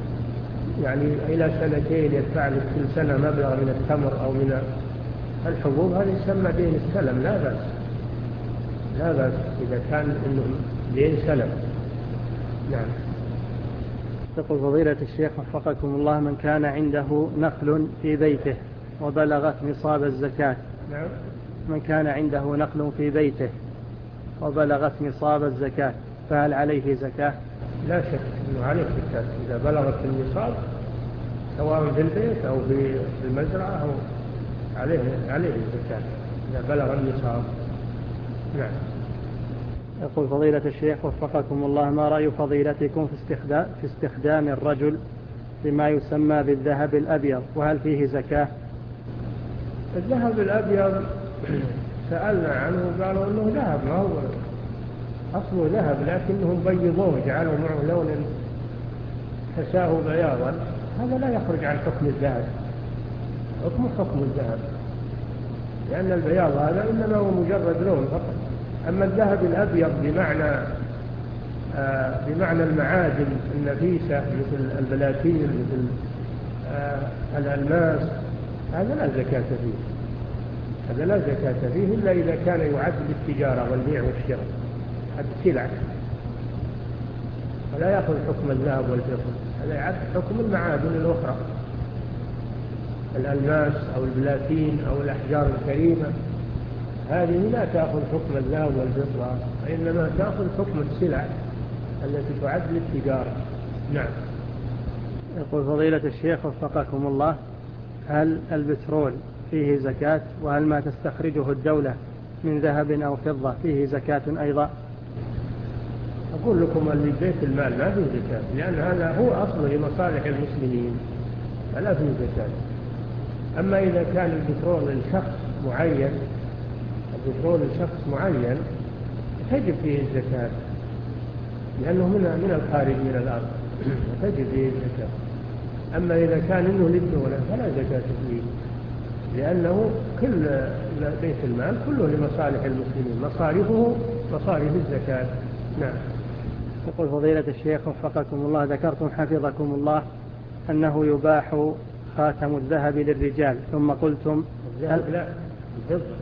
Speaker 2: يعني إلى سنتين يدفع لك كل سنة مبلغ من التمر أو من الحبوب، هذا يسمى دين السلم لا بأس، لا بأس إذا كان إنه دين سلم. نعم.
Speaker 1: يقول فضيلة الشيخ وفقكم الله: من كان عنده نخل في بيته وبلغت نصاب الزكاة.
Speaker 2: نعم.
Speaker 1: من كان عنده نخل في بيته وبلغت نصاب الزكاة فهل عليه زكاة؟
Speaker 2: لا شك أنه عليه زكاة إذا بلغت النصاب سواء في البيت أو في المزرعة أو عليه عليه الزكاة إذا بلغ النصاب. نعم.
Speaker 1: يقول فضيلة الشيخ وفقكم الله: ما رأي فضيلتكم في استخدام في استخدام الرجل بما يسمى بالذهب الأبيض وهل فيه زكاة؟
Speaker 2: الذهب الأبيض سألنا عنه قالوا أنه ذهب، ما هو أصله ذهب لكنهم بيضوه جعلوا معه لون كساه بياضا، هذا لا يخرج عن حكم الذهب، حكم حكم الذهب، لأن البياض هذا إنما هو مجرد لون فقط. أما الذهب الأبيض بمعنى آه بمعنى المعادن النفيسة مثل البلاتين مثل آه الألماس هذا لا زكاة فيه، هذا لا زكاة فيه إلا إذا كان يعد للتجارة والبيع والشراء، هذا سلع، ولا يأخذ حكم الذهب والفضة، هذا يعد حكم المعادن الأخرى، الألماس أو البلاتين أو الأحجار الكريمة، هذه لا تأخذ حكم الذهب والفضة، وإنما تأخذ حكم السلع التي تعد للتجارة. نعم.
Speaker 1: يقول فضيلة الشيخ وفقكم الله: هل البترول فيه زكاة؟ وهل ما تستخرجه الدولة من ذهب أو فضة فيه زكاة أيضا؟
Speaker 2: أقول لكم اللي بيت المال ما فيه زكاة، لأن هذا هو أصله لمصالح المسلمين فلا فيه زكاة. أما إذا كان البترول لشخص معين، البترول لشخص معين تجب فيه الزكاة، لأنه من من الخارج من الأرض تجب فيه الزكاة. أما إذا كان إنه للدولة فلا زكاة فيه، لأنه كل بيت المال كله لمصالح المسلمين، مصارفه مصارف الزكاة. نعم.
Speaker 1: يقول فضيلة الشيخ وفقكم الله: ذكرتم حفظكم الله أنه يباح خاتم الذهب للرجال، ثم قلتم
Speaker 2: الذهب لا، الفضة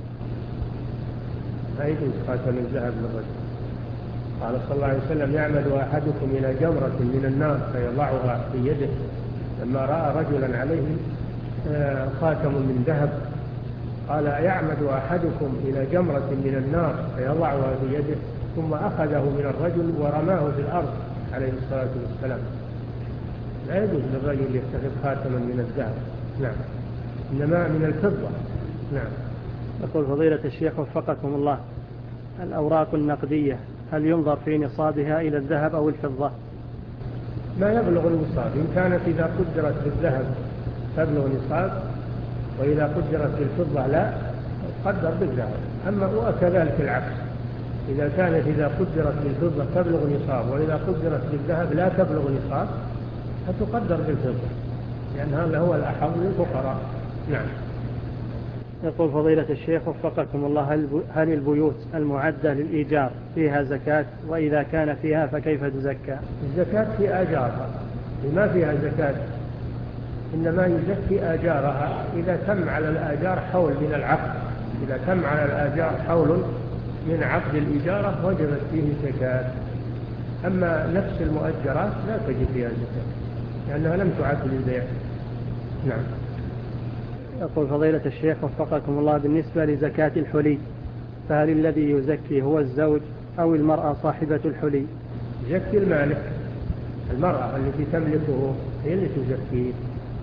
Speaker 2: لا يجوز خاتم الذهب للرجل. قال صلى الله عليه وسلم: يعمد أحدكم إلى جمرة من النار فيضعها في يده، لما رأى رجلا عليه خاتم من ذهب قال: يعمد أحدكم إلى جمرة من النار فيضعها في يده، ثم أخذه من الرجل ورماه في الأرض عليه الصلاة والسلام. لا يجوز للرجل يتخذ خاتما من الذهب، نعم، إنما من الفضة. نعم.
Speaker 1: يقول فضيلة الشيخ وفقكم الله: الأوراق النقدية هل ينظر في نصابها إلى الذهب أو الفضة؟
Speaker 2: ما يبلغ النصاب، إن كانت إذا قدرت بالذهب تبلغ نصاب، وإذا قدرت بالفضة لا تقدر بالذهب. أما وكذلك العكس، إذا كانت إذا قدرت بالفضة تبلغ نصاب، وإذا قدرت بالذهب لا تبلغ نصاب فتقدر بالفضة، لأن هذا هو الأحظ للفقراء. نعم.
Speaker 1: يقول فضيلة الشيخ وفقكم الله: هل البيوت المعدة للإيجار فيها زكاة؟ وإذا كان فيها فكيف تزكى؟
Speaker 2: الزكاة في آجارها، ما فيها زكاة، إنما يزكي آجارها إذا تم على الآجار حول من العقد، إذا تم على الآجار حول من عقد الإجارة وجبت فيه زكاة. أما نفس المؤجرات لا تجب فيها زكاة، لأنها لم تعد للبيع. نعم.
Speaker 1: يقول فضيلة الشيخ وفقكم الله: بالنسبة لزكاة الحلي فهل الذي يزكي هو الزوج أو المرأة صاحبة الحلي؟
Speaker 2: يزكي المالك، المرأة التي تملكه هي اللي تزكيه،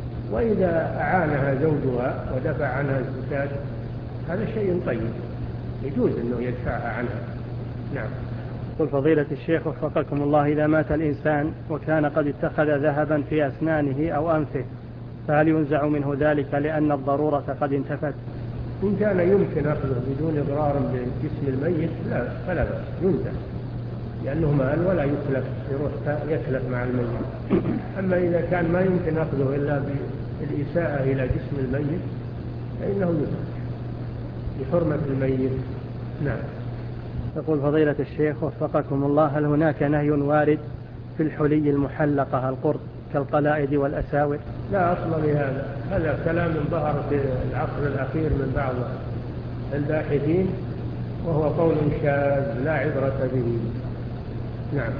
Speaker 2: وإذا أعانها زوجها ودفع عنها الزكاة هذا شيء طيب، يجوز أنه يدفعها عنها. نعم.
Speaker 1: يقول فضيلة الشيخ وفقكم الله: إذا مات الإنسان وكان قد اتخذ ذهبا في أسنانه أو أنفه فهل ينزع منه ذلك لأن الضرورة قد انتفت؟
Speaker 2: إن كان يمكن أخذه بدون إضرار بجسم الميت لا فلا بأس، ينزع، لأنه مال ولا يتلف، يروح يتلف مع الميت. أما إذا كان ما يمكن أخذه إلا بالإساءة إلى جسم الميت فإنه يتلف بحرمة الميت. نعم.
Speaker 1: يقول فضيلة الشيخ وفقكم الله: هل هناك نهي وارد في الحلي المحلقة القرط كالقلائد والأساور؟
Speaker 2: لا أصل لهذا، هذا كلام ظهر في العصر الأخير من بعض الباحثين، وهو قول شاذ لا عبرة به. نعم.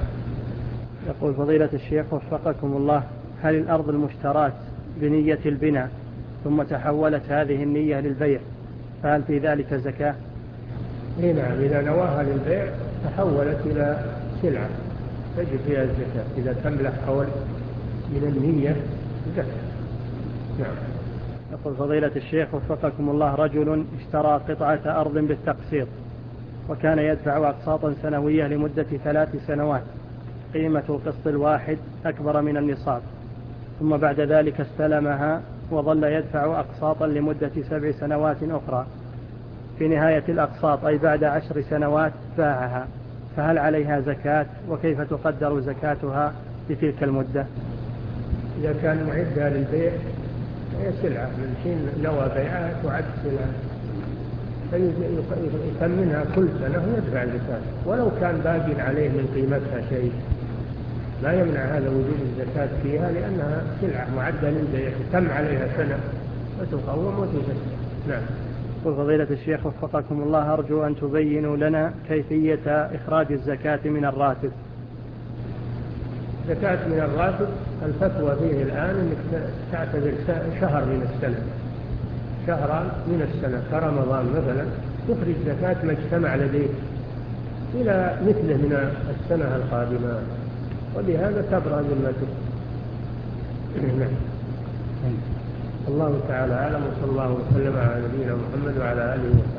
Speaker 1: يقول فضيلة الشيخ وفقكم الله: هل الأرض المشترات بنية البناء ثم تحولت هذه النية للبيع فهل في ذلك زكاة؟
Speaker 2: إيه نعم، إذا نواها للبيع تحولت إلى سلعة تجب فيها الزكاة، إذا تملك حول من النية زكاة. نعم.
Speaker 1: يقول فضيلة الشيخ وفقكم الله: رجل اشترى قطعة أرض بالتقسيط وكان يدفع أقساطا سنوية لمدة ثلاث سنوات، قيمة القسط الواحد أكبر من النصاب، ثم بعد ذلك استلمها وظل يدفع أقساطا لمدة سبع سنوات أخرى، في نهاية الأقساط أي بعد عشر سنوات باعها، فهل عليها زكاة؟ وكيف تقدر زكاتها لتلك المدة؟
Speaker 2: إذا كان معدها للبيع هي سلعة، من حين نوى بيعها تعد سلعة، فيثمنها كل سنة ويدفع زكاة، ولو كان باقي عليه من قيمتها شيء لا يمنع هذا وجود الزكاة فيها، لأنها سلعة معدة للبيع تم عليها سنة وتقوم وتزكى. نعم.
Speaker 1: فضيلة الشيخ وفقكم الله، أرجو أن تبينوا لنا كيفية إخراج الزكاة من الراتب.
Speaker 2: زكاة من الراتب الفتوى فيه الآن أنك تعتبر شهر من السنة، شهران من السنة كرمضان مثلا، تخرج زكاة ما اجتمع لديك إلى مثله من السنة القادمة، وبهذا تبرأ ذمتك. نعم. الله تعالى أعلم، وصلى الله وسلم على نبينا محمد وعلى آله وصحبه.